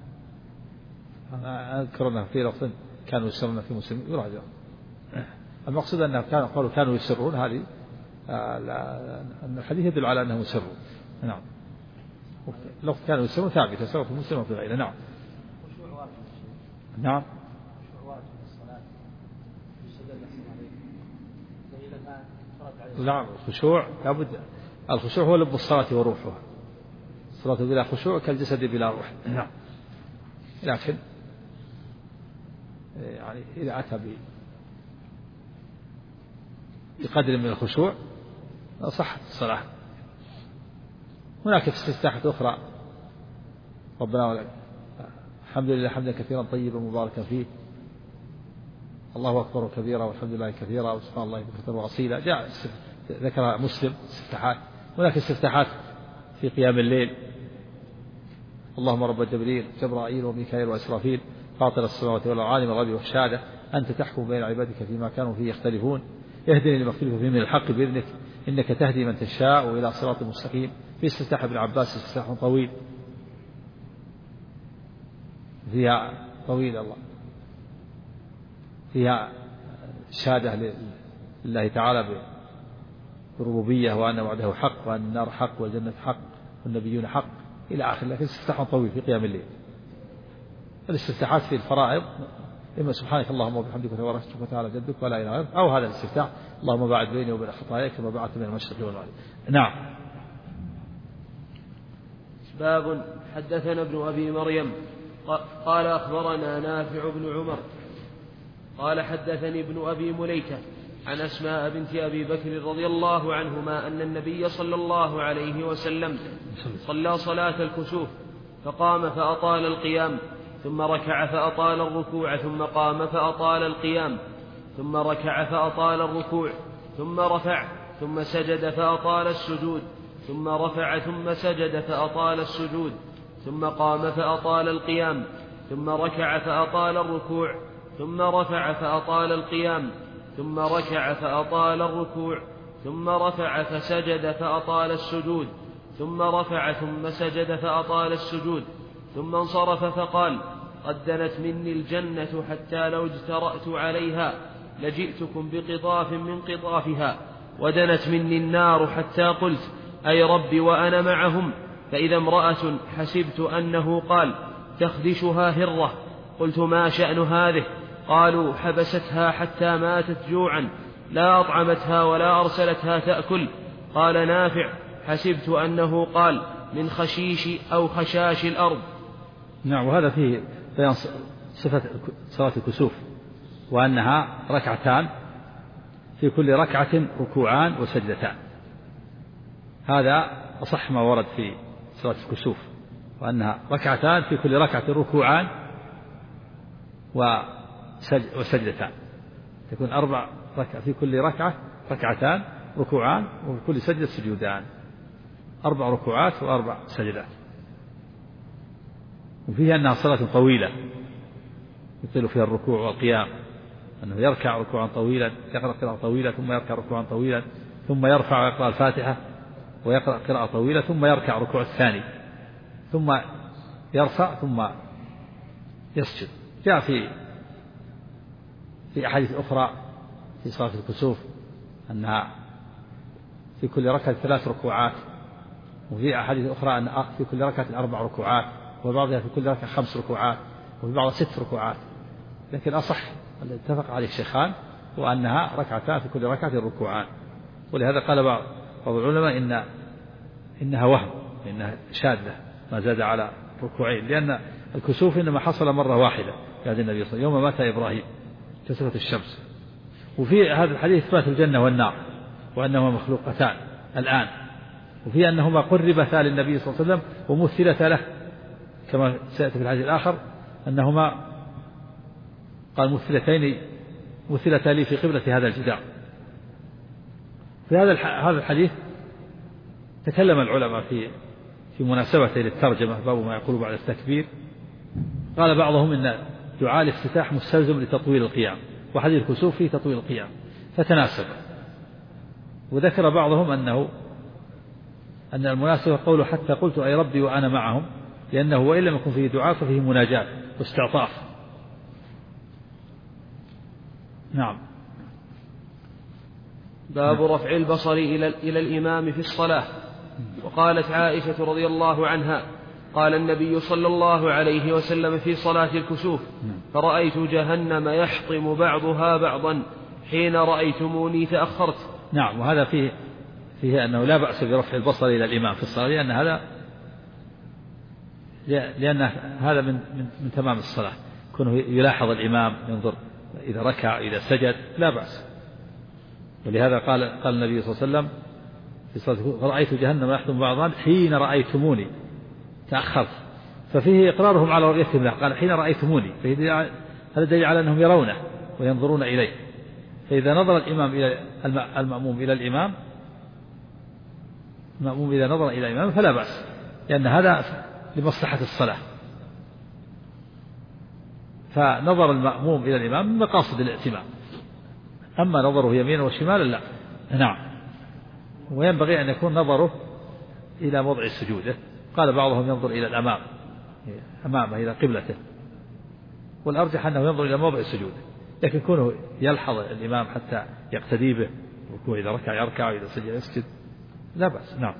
أنا أذكر أنه في لفظ كانوا يسرون في مسلم يراجع. المقصود أنه كانوا يسرون، هذه أن الحديث يدل على أنهم يسرون. نعم. لفظ كانوا يسرون ثابتة سواء في مسلم أو في غيره. نعم. نعم. نعم. الخشوع لابد، الخشوع هو لب الصلاة وروحها. الصلاة بلا خشوع كالجسد بلا روح. نعم. لكن يعني إذا أتى بقدر من الخشوع صحت الصلاة. هناك استفتاحات أخرى، ربنا ولك الحمد لله حمدا كثيرا طيبا مباركا فيه، الله أكبر كبيرا والحمد لله كثيرا وسبحان الله بكثير وأصيلا، جاء ذكر مسلم استفتاحات. هناك استفتاحات في قيام الليل، اللهم رب جبرائيل وميكائيل وإسرافيل فاطر السماوات والأرض عالم الغيب والشهادة أنت تحكم بين عبادك فيما كانوا فيه يختلفون اهدني لما اختلف فيه من الحق بإذنك إنك تهدي من تشاء إلى صراط مستقيم. في استفتاح ابن عباس استفتاح طويل فيها طويل الله فيها شهادة لله تعالى بالربوبية وأن وعده حق وأن النار حق والجنة حق والنبيون حق إلى آخر. لكن استفتاح طويل في قيام الليل. الاستفتاحات في الفرائض إما سبحانك اللهم وبحمدك وتبارك اسمك وتعالى جدك ولا إله غيرك، أو هذا الاستفتاح اللهم باعد بيني وبين خطاياي كما بعدت بين المشرق والمغرب. نعم. باب حدثنا ابن أبي مريم قال أخبرنا نافع بن عمر قال حدثني ابن أبي مليكة عن أسماء بنت أبي بكر رضي الله عنهما أن النبي صلى الله عليه وسلم صلى صلاة الكسوف فقام فأطال القيام ثم ركع فأطال الركوع ثم قام فأطال القيام ثم ركع فأطال الركوع ثم رفع ثم سجد فأطال السجود ثم رفع ثم سجد فأطال السجود ثم قام فأطال القيام ثم ركع فأطال الركوع ثم رفع فأطال القيام ثم ركع فأطال الركوع ثم رفع فسجد فأطال السجود ثم رفع ثم سجد فأطال السجود ثم انصرف فقال قد دنت مني الجنة حتى لو اجترأت عليها لجئتكم بقطاف من قطافها ودنت مني النار حتى قلت أي رب وأنا معهم فإذا امرأة حسبت أنه قال تخدشها هرة قلت ما شأن هذه قالوا حبستها حتى ماتت جوعا لا أطعمتها ولا أرسلتها تأكل قال نافع حسبت أنه قال من خشيش أو خشاش الأرض. نعم. وهذا فيه بيان صفة صلاة الكسوف وأنها ركعتان في كل ركعة ركوعان وسجدتان. هذا أصح ما ورد في صلاة الكسوف، وأنها ركعتان في كل ركعة ركوعان وسجدتان، تكون 4 ركعة في كل ركعة ركعتان ركوعان وفي كل سجدة سجودان، 4 ركوعات و4 سجدات. وفيها أنها صلاة طويلة يطيل فيها الركوع والقيام، أنه يركع ركوعا طويلا يقرأ قراءة طويلة ثم يركع ركوعا طويلا ثم يرفع ويقرأ الفاتحة ويقرأ قراءة طويلة ثم يركع ركوع الثاني ثم يرفع ثم يسجد. جاء في أحاديث أخرى في صلاة الكسوف أنها في كل ركعة 3 ركوعات، وفي أحاديث أخرى أن في كل ركعة 4 ركوعات، وبعضها في كل ركعة 5 ركوعات، وفي بعضها 6 ركوعات. لكن أصح الذي اتفق عليه الشيخان وأنها ركعتان في كل ركعة ركوعان. ولهذا قال بعض العلماء إنها وهم، إنها شاذة ما زاد على ركوعين، لأن الكسوف إنما حصل مرة واحدة في هذا النبي صلى الله عليه وسلم يوم مات إبراهيم كسفت الشمس. وفي هذا الحديث إثبات الجنة والنار وأنهما مخلوقتان الآن، وفي أنهما قربتا للنبي صلى الله عليه وسلم ومثلتا له كما سيأتي في الحديث الآخر أنهما قال مثلتا لي في قبلة هذا الجدار. في هذا الحديث تكلم العلماء في مناسبته للترجمة، باب ما يقول بعد التكبير. قال بعضهم إن دعاء الافتتاح مستلزم لتطويل القيام، وحديث الكسوف فيه تطويل القيام فتناسب. وذكر بعضهم أن المناسبة قوله حتى قلت أي ربي وأنا معهم، لأنه وإن لم يكن فيه دعاء ففيه مناجاة واستعطاف. نعم. باب رفع البصر إلى الإمام في الصلاة. وقالت عائشة رضي الله عنها قال النبي صلى الله عليه وسلم في صلاة الكسوف فرأيت جهنم يحطم بعضها بعضا حين رأيتموني تأخرت. نعم. وهذا فيه أنه لا بأس برفع البصر إلى الإمام في الصلاة، لأن هذا من تمام الصلاة، كونه يلاحظ الإمام ينظر إذا ركع إذا سجد لا بأس. ولهذا قال النبي صلى الله عليه وسلم في صلاة فرأيت جهنم يحطم بعضها حين رأيتموني تأخرت، ففيه إقرارهم على رؤيتهم له، قال حين رأيتموني، هذا دليل على أنهم يرونه وينظرون إليه. فإذا نظر المأموم إلى الإمام إذا نظر إلى الإمام فلا بأس، لأن هذا لمصلحة الصلاة. فنظر المأموم إلى الإمام من مقاصد الائتمام، أما نظره يمينا وشمالا لا. نعم. وينبغي أن يكون نظره إلى موضع سجوده. قال بعضهم ينظر إلى الأمام أمامه إلى قبلته، والأرجح أنه ينظر إلى موضع سجوده، لكن كونه يلحظ الإمام حتى يقتدي به، وإذا ركع يركع وإذا سجد يسجد لا بأس. نعم.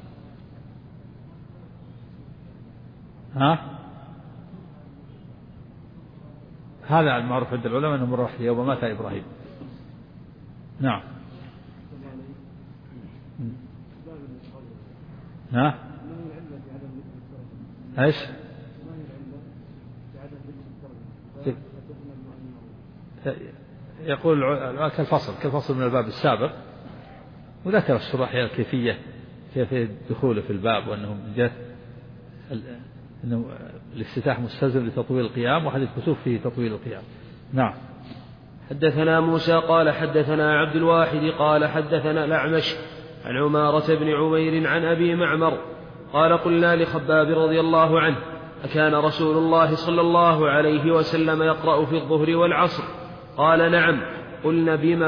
هذا المعروف عند العلماء أنه مرة واحدة يوم مات إبراهيم. نعم. ايش؟ يقول كالفصل من الباب السابق، وذكر الشراح الكيفية في دخوله في الباب، وأنه أنه الافتتاح مستلزم لتطويل القيام، وحديث الكسوف فيه تطويل القيام. نعم. حدثنا موسى قال حدثنا عبد الواحد قال حدثنا الأعمش عن عمارة بن عمير عن أبي معمر قال قلنا لخباب رضي الله عنه أكان رسول الله صلى الله عليه وسلم يقرأ في الظهر والعصر؟ قال نعم. قلنا بما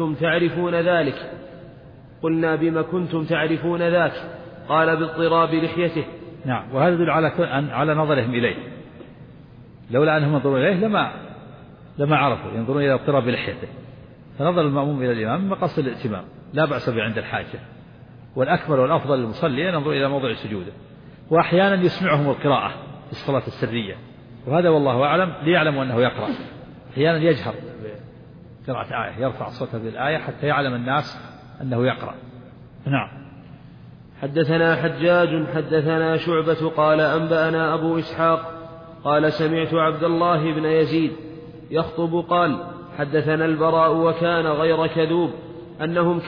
كنتم تعرفون ذاك؟ قال باضطراب لحيته. نعم. وهذا يدل على نظرهم إليه، لولا أنهم ينظرون إليه لما عرفوا، ينظرون إلى اضطراب لحيته. فنظر المأموم إلى الإمام من مقصد الائتمام لا بأس به عند الحاجة، والأكمل والأفضل للمصلي ينظر إلى موضع سجوده. وأحيانا يسمعهم القراءة في الصلاة السرية، وهذا والله أعلم ليعلموا أنه يقرأ. أحيانا يجهر بقراءة آية، يرفع صوته بالآية حتى يعلم الناس أنه يقرأ. نعم. حدثنا حجاج حدثنا شعبة قال أنبأنا أبو إسحاق قال سمعت عبد الله بن يزيد يخطب قال حدثنا البراء وكان غير كذوب أنهم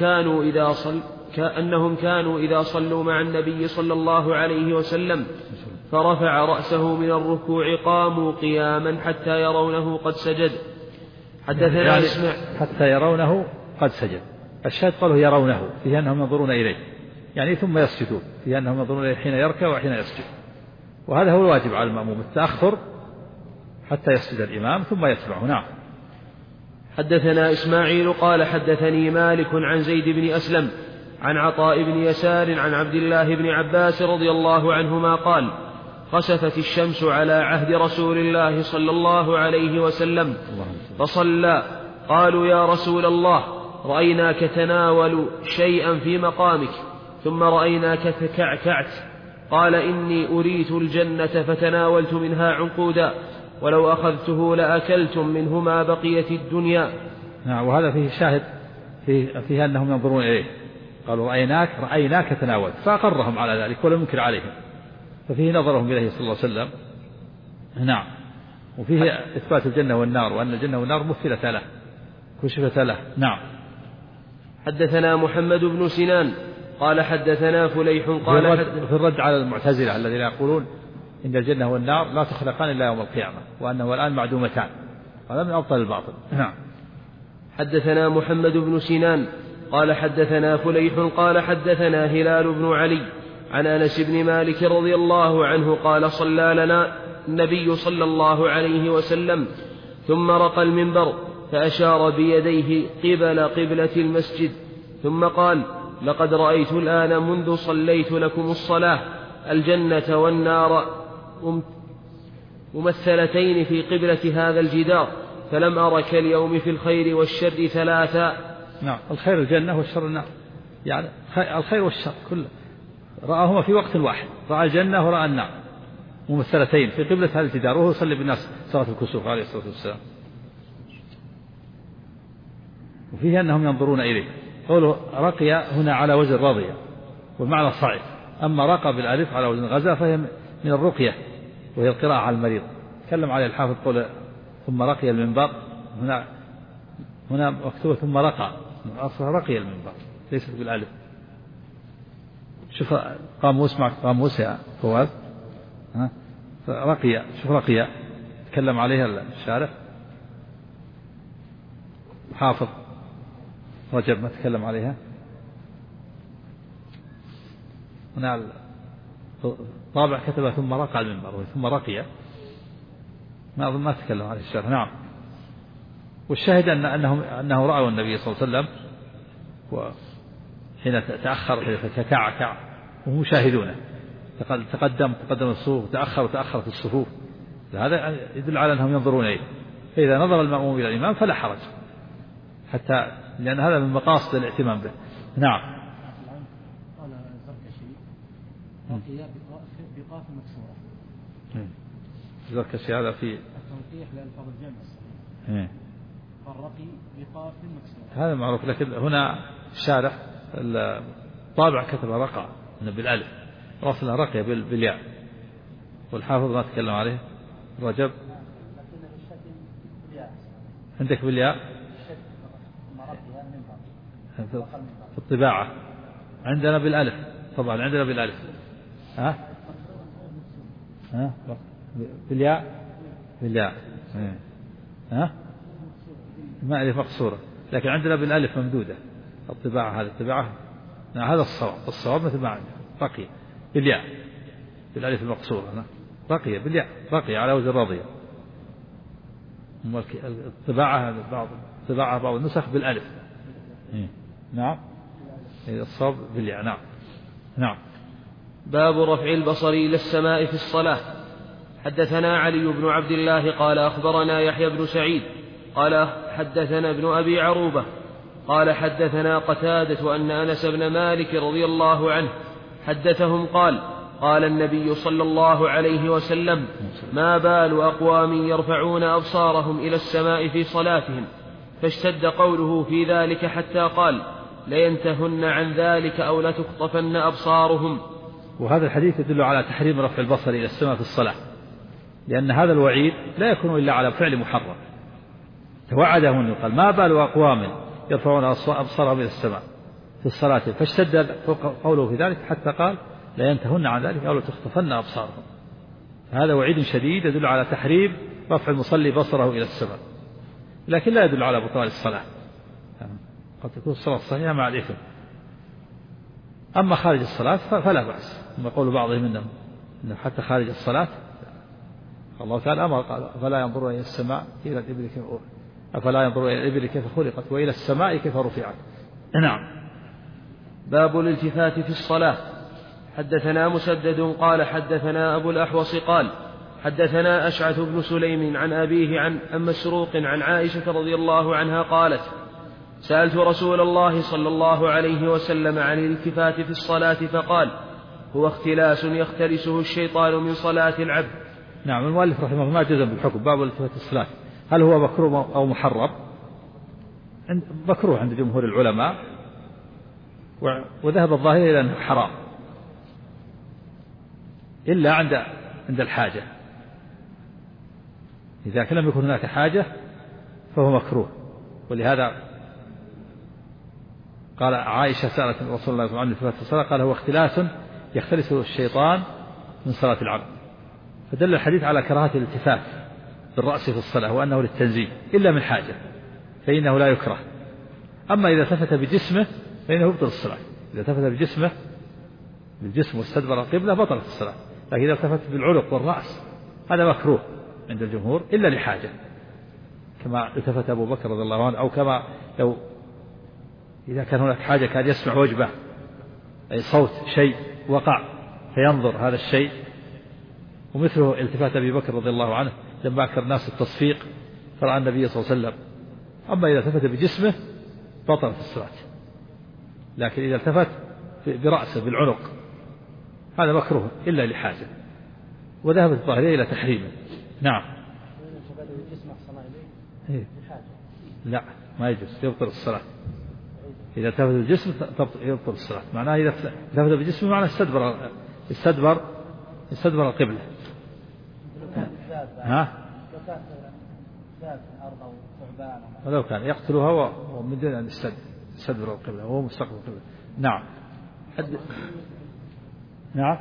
كانوا إذا صلوا مع النبي صلى الله عليه وسلم فرفع رأسه من الركوع قاموا قياما حتى يرونه قد سجد. حدثنا حتى يرونه قد سجد. الشاهد قالوا يرونه، فيه أنهم ينظرون إليه، يعني ثم يسجدون، فيه أنهم ينظرون إليه حين يركع وحين يسجد. وهذا هو الواجب على المأموم، التأخر حتى يسجد الإمام ثم يتبعه. نعم. حدثنا إسماعيل قال حدثني مالك عن زيد بن أسلم عن عطاء بن يسار عن عبد الله بن عباس رضي الله عنهما قال خسفت الشمس على عهد رسول الله صلى الله عليه وسلم فصلى. قالوا يا رسول الله رأيناك تناول شيئا في مقامك ثم رأيناك تكعكعت. قال إني أريت الجنة فتناولت منها عنقودا ولو أخذته لأكلتم منه ما بقيت الدنيا. نعم. وهذا فيه شاهد فيه أنهم ينظرون إليه، قالوا رأيناك تناولت، فأقرهم على ذلك ولم ينكر عليهم، ففيه نظرهم إليه صلى الله عليه وسلم. نعم. وفيه إثبات الجنة والنار، وأن الجنة والنار مثلة له كشفت له. نعم. حدثنا محمد بن سنان قال حدثنا فليح قال في الرد على المعتزلة الذين يقولون إن الجنة والنار لا تخلقان إلا يوم القيامة، وأنه الآن معدومتان، هذا من أبطل الباطل. نعم. حدثنا محمد بن سنان قال حدثنا فليح قال حدثنا هلال بن علي عن أنس بن مالك رضي الله عنه قال صلى لنا النبي صلى الله عليه وسلم ثم رقى المنبر فأشار بيديه قبل قبلة المسجد ثم قال لقد رأيت الآن منذ صليت لكم الصلاة الجنة والنار ممثلتين في قبلة هذا الجدار، فلم أر كاليوم في الخير والشر ثلاثا. نعم. الخير الجنة والشر النار، يعني الخير والشر كله رآهما في وقت واحد، رأى الجنة ورأى النار ممثلتين في قبلة هذا الجدار، وهو يصلي بالناس صلاة الكسوف عليه الصلاة والسلام. وفيه أنهم ينظرون إليه. قوله رقي هنا على وزن رضي، والمعنى صعب. أما رقى بالألف على وزن غزا فهي من الرقية، وهي القراءة على المريض. تكلم عليه الحافظ قول ثم رقي المنبر، هنا مكتوب ثم رقى، أصلها رقي المنبر ليست بالألف. شوف قاموس، معك قاموس يا فواز؟ رقي، شوف رقي تكلم عليها الشارح حافظ رجب ما تكلم عليها. هنا طابع كتب ثم رقى المنبر، ثم رقي ما تكلم عليه الشارح. نعم. والشاهد أنه رأوا النبي صلى الله عليه وسلم وحين تأخر فتكعكع وهم يشاهدونه، تقدم الصفوف، تأخرت الصفوف، هذا يدل على أنهم ينظرون إليه. فإذا نظر المأموم إلى الإمام فلا حرج، حتى لأن هذا من مقاصد الاهتمام به. نعم. قال الزركشي رقي بقاف مكسورة. الزركشي هذا في التنقيح لألفاظ الجمع الصحيح. فالرقي بقاف مكسورة هذا معروف، لكن هنا الشارح الطابع كتب رقى بالألف، وصلها رقية بالياء، والحافظ ما تكلم عليه رجب. عندك بالياء في الطباعة، عندنا بالألف طبعا، عندنا بالألف. بالياء ما ألف مقصورة، لكن عندنا بالألف ممدودة الطباعة. هذه الطباعة هذا الصواب مثل ما عندنا رقي بالياء بالألف المقصورة، رقي بالياء، رقي على وزن راضية. الطباعة بعض النسخ بالألف. نعم. الصواب بالياء. نعم. نعم. باب رفع البصر إلى السماء في الصلاة. حدثنا علي بن عبد الله قال أخبرنا يحيى بن سعيد قال حدثنا ابن أبي عروبة قال حدثنا قتادة أن أنس بن مالك رضي الله عنه حدثهم قال قال النبي صلى الله عليه وسلم ما بال أقوام يرفعون أبصارهم إلى السماء في صلاتهم، فاشتد قوله في ذلك حتى قال لينتهن عن ذلك أو لتخطفن أبصارهم. وهذا الحديث يدل على تحريم رفع البصر إلى السماء في الصلاة، لأن هذا الوعيد لا يكون إلا على فعل محرم. توعدهم قال ما بال أقوام يرفعون أبصارهم إلى السماء في الصلاة، فاشتد قوله في ذلك حتى قال لا ينتهن عن ذلك أو لتخطفن أبصارهم. هذا وعيد شديد يدل على تحريم رفع المصلي بصره إلى السماء، لكن لا يدل على بطلان الصلاة، قد تكون الصلاة صحيحة مع الإثم. أما خارج الصلاة فلا بأس، ثم قول بعضهم إنه حتى خارج الصلاة الله تعالى أمر قال فلا ينظر إلى السماء إلى الإبل كيف أفلا ينظر إلى الإبل كيف خلقت وإلى السماء كيف رفعت. نعم. باب الالتفات في الصلاة. حدثنا مسدد قال حدثنا أبو الأحوص قال حدثنا أشعث بن سليم عن أبيه عن مسروق عن عائشة رضي الله عنها قالت سألت رسول الله صلى الله عليه وسلم عن الالتفات في الصلاة فقال هو اختلاس يختلسه الشيطان من صلاة العبد. نعم. المؤلف رحمه الله ما جزم بالحكم. باب الالتفات في الصلاة هل هو مكروه أو محرم؟ مكروه عند جمهور العلماء، وذهب الظاهر إلى أنه حرام إلا عند الحاجة. إذا لم يكن هناك حاجة فهو مكروه. ولهذا قال عائشة سألت رسول الله صلى الله عليه وسلم عن التفات في الصلاة قال هو اختلاس يختلسه الشيطان من صلاة العبد. فدل الحديث على كراهة الالتفات بالرأس في الصلاة وأنه للتنزيه إلا من حاجة فإنه لا يكره. أما إذا التفت بجسمه فإنه يبطل الصلاة. إذا التفت بجسمه بالجسم واستدبر القبلة بطلت الصلاة. لكن إذا التفت بالعنق والرأس هذا مكروه عند الجمهور إلا لحاجة كما التفت أبو بكر رضي الله عنه، أو كما لو إذا كان هناك حاجة كان يسمع وجبة أي صوت شيء وقع فينظر هذا الشيء. ومثله التفات أبي بكر رضي الله عنه لما أكثر الناس التصفيق فرأى النبي صلى الله عليه وسلم. أما إذا التفت بجسمه بطلت الصلاة. لكن إذا التفت برأسه بالعنق هذا مكروه إلا لحاجة. وذهبت الظاهرية إلى تحريمه. نعم. لا ما يجوز يبطل الصلاة. إذا التفت بالجسم يبطل الصلاة. معناه إذا التفت بالجسم معناه استدبر القبلة. ها؟ ولو كان يقتلها ومن دون أن يستدبر القبلة وهو مستقبل القبلة. نعم. نعم.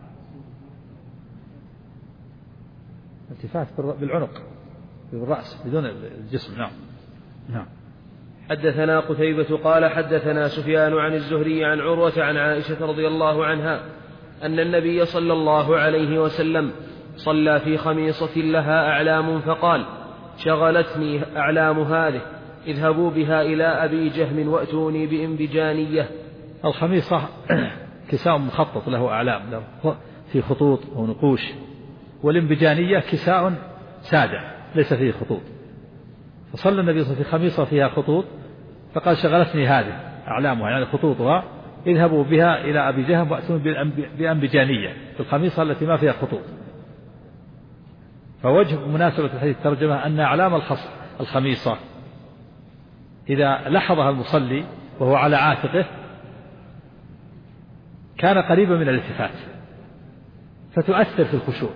التفات بالعنق بالرأس بدون الجسم. نعم. نعم. حدثنا قتيبة قال حدثنا سفيان عن الزهري عن عروة عن عائشة رضي الله عنها أن النبي صلى الله عليه وسلم صلى في خميصة لها أعلام فقال شغلتني أعلام هذه اذهبوا بها إلى أبي جهم وأتوني بإنبجانية. الخميصة كساء مخطط له أعلام له في خطوط ونقوش، والإنبجانية كساء سادة ليس فيه خطوط. فصلى النبي صلى الله عليه وسلم في خميصة فيها خطوط فقال شغلتني هذه أعلامها يعني خطوطها اذهبوا بها إلى أبي جهم وأتوني بأنبجانية في الخميصة التي ما فيها خطوط. فوجه مناسبة الحديث الترجمة أن أعلام الخميصة إذا لحظها المصلي وهو على عاتقه كان قريبا من الالتفات فتؤثر في الخشوع.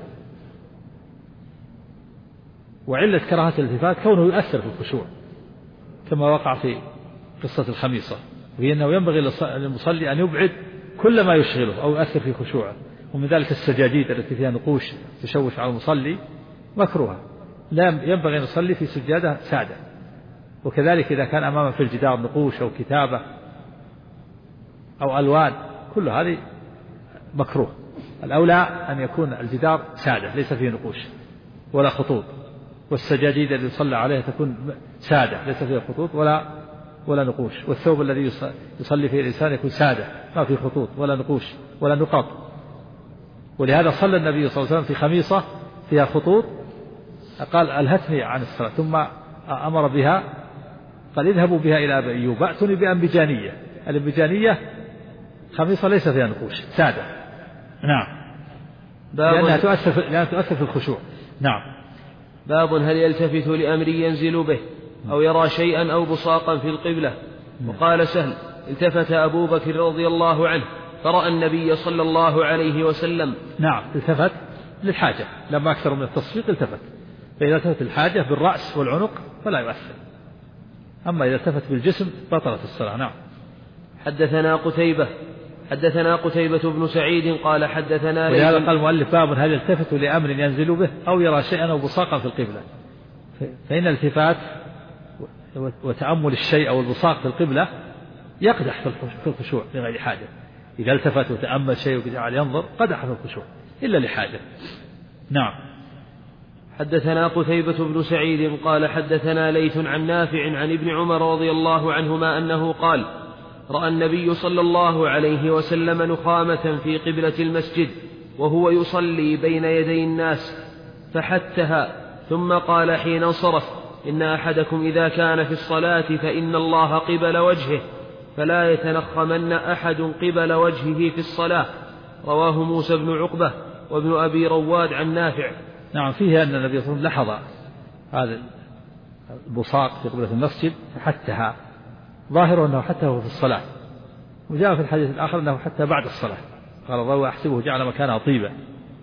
وعلة كراهة الالتفات كونه يؤثر في الخشوع كما وقع في قصة الخميصة، وهي أنه ينبغي للمصلي أن يبعد كل ما يشغله أو يؤثر في خشوعه. ومن ذلك السجاجيد التي فيها نقوش تشوش على المصلي مكروهة، لا ينبغي أن يصلي في سجادة سادة. وكذلك إذا كان أمامه في الجدار نقوش أو كتابة أو ألوان كل هذه مكروه. الأولى أن يكون الجدار سادة ليس فيه نقوش ولا خطوط، والسجاجيد التي يصلى عليها تكون سادة ليس فيها خطوط ولا نقوش، والثوب الذي يصلي فيه الإنسان يكون سادة ما فيه خطوط ولا نقوش ولا نقاط. ولهذا صلى النبي صلى الله عليه وسلم في خميصة فيها خطوط قال ألهتني عن الصلاة، ثم أمر بها قال اذهبوا بها إلى أبي أيوب أتوني بأنبجانية. الأنبجانية خميصة ليس فيها نقوش سادة. نعم. لأنها تؤثر في الخشوع. نعم. باب هل يلتفت لأمر ينزل به أو يرى شيئا أو بصاقا في القبلة. وقال سهل التفت أبو بكر رضي الله عنه فرأى النبي صلى الله عليه وسلم. نعم التفت للحاجة لما أكثر من التصفيق التفت. فإذا التفت الحاجة بالرأس والعنق فلا يؤثر، أما إذا التفت بالجسم بطلت الصلاة. نعم. حدثنا قتيبة بن سعيد قال حدثنا ولهذا قال المؤلف باب هل يلتفت لأمر ينزل به أو يرى شيئا أو بصاقا في القبلة. فإن الالتفات وتأمل الشيء أو البصاق في القبلة يقدح في الخشوع لغير حاجة. إذا التفت وتأمل شيء وجعل ينظر قدح في الخشوع إلا لحاجة. نعم. حدثنا قتيبة بن سعيد قال حدثنا ليث عن نافع عن ابن عمر رضي الله عنهما أنه قال رأى النبي صلى الله عليه وسلم نخامة في قبلة المسجد وهو يصلي بين يدي الناس فحتها، ثم قال حين انصرف إن أحدكم إذا كان في الصلاة فإن الله قبل وجهه فلا يتنخمن أحد قبل وجهه في الصلاة. رواه موسى بن عقبة وابن أبي رواد عن نافع. نعم. فيه أن النبي صلى الله عليه وسلم لحظ هذا البصاق في قبلة المسجد فحتها، ظاهره أنه حتى في الصلاة، وجاء في الحديث الآخر أنه حتى بعد الصلاة. قال الراوي أحسبه جعل مكانها طيبة،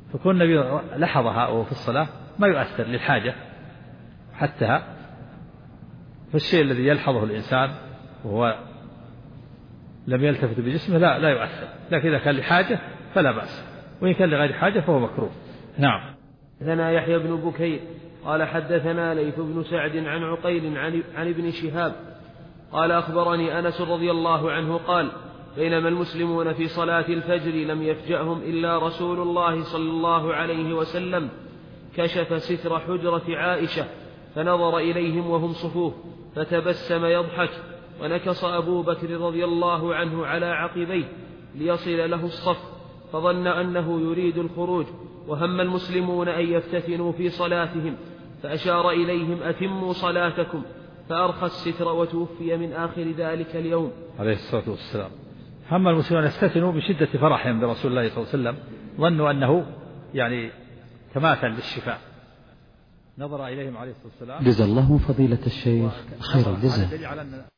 فكون النبي لحظها وهو في الصلاة ما يؤثر للحاجة حتى، فالشيء الذي يلحظه الإنسان وهو لم يلتفت بجسمه لا يؤثر، لكن إذا كان لحاجة فلا بأس، وإن كان لغير حاجة فهو مكروه. نعم. حدثنا يحيى بن بكير قال حدثنا ليث بن سعد عن عقيل عن ابن شهاب قال أخبرني أنس رضي الله عنه قال بينما المسلمون في صلاة الفجر لم يفجأهم إلا رسول الله صلى الله عليه وسلم كشف ستر حجرة عائشة فنظر إليهم وهم صفوف فتبسم يضحك، ونكص أبو بكر رضي الله عنه على عقبيه ليصل له الصف، فظن أنه يريد الخروج، وهم المسلمون أن يفتتنوا في صلاتهم، فأشار إليهم أتموا صلاتكم، فأرخى الستر وتوفي من آخر ذلك اليوم عليه الصلاة والسلام. هم المسلمون يفتتنوا بشدة فرحهم برسول الله صلى الله عليه وسلم، ظنوا أنه يعني تماثل للشفاء، نظر إليهم عليه الصلاة والسلام. جزا الله فضيلة الشيخ خير الجزاء.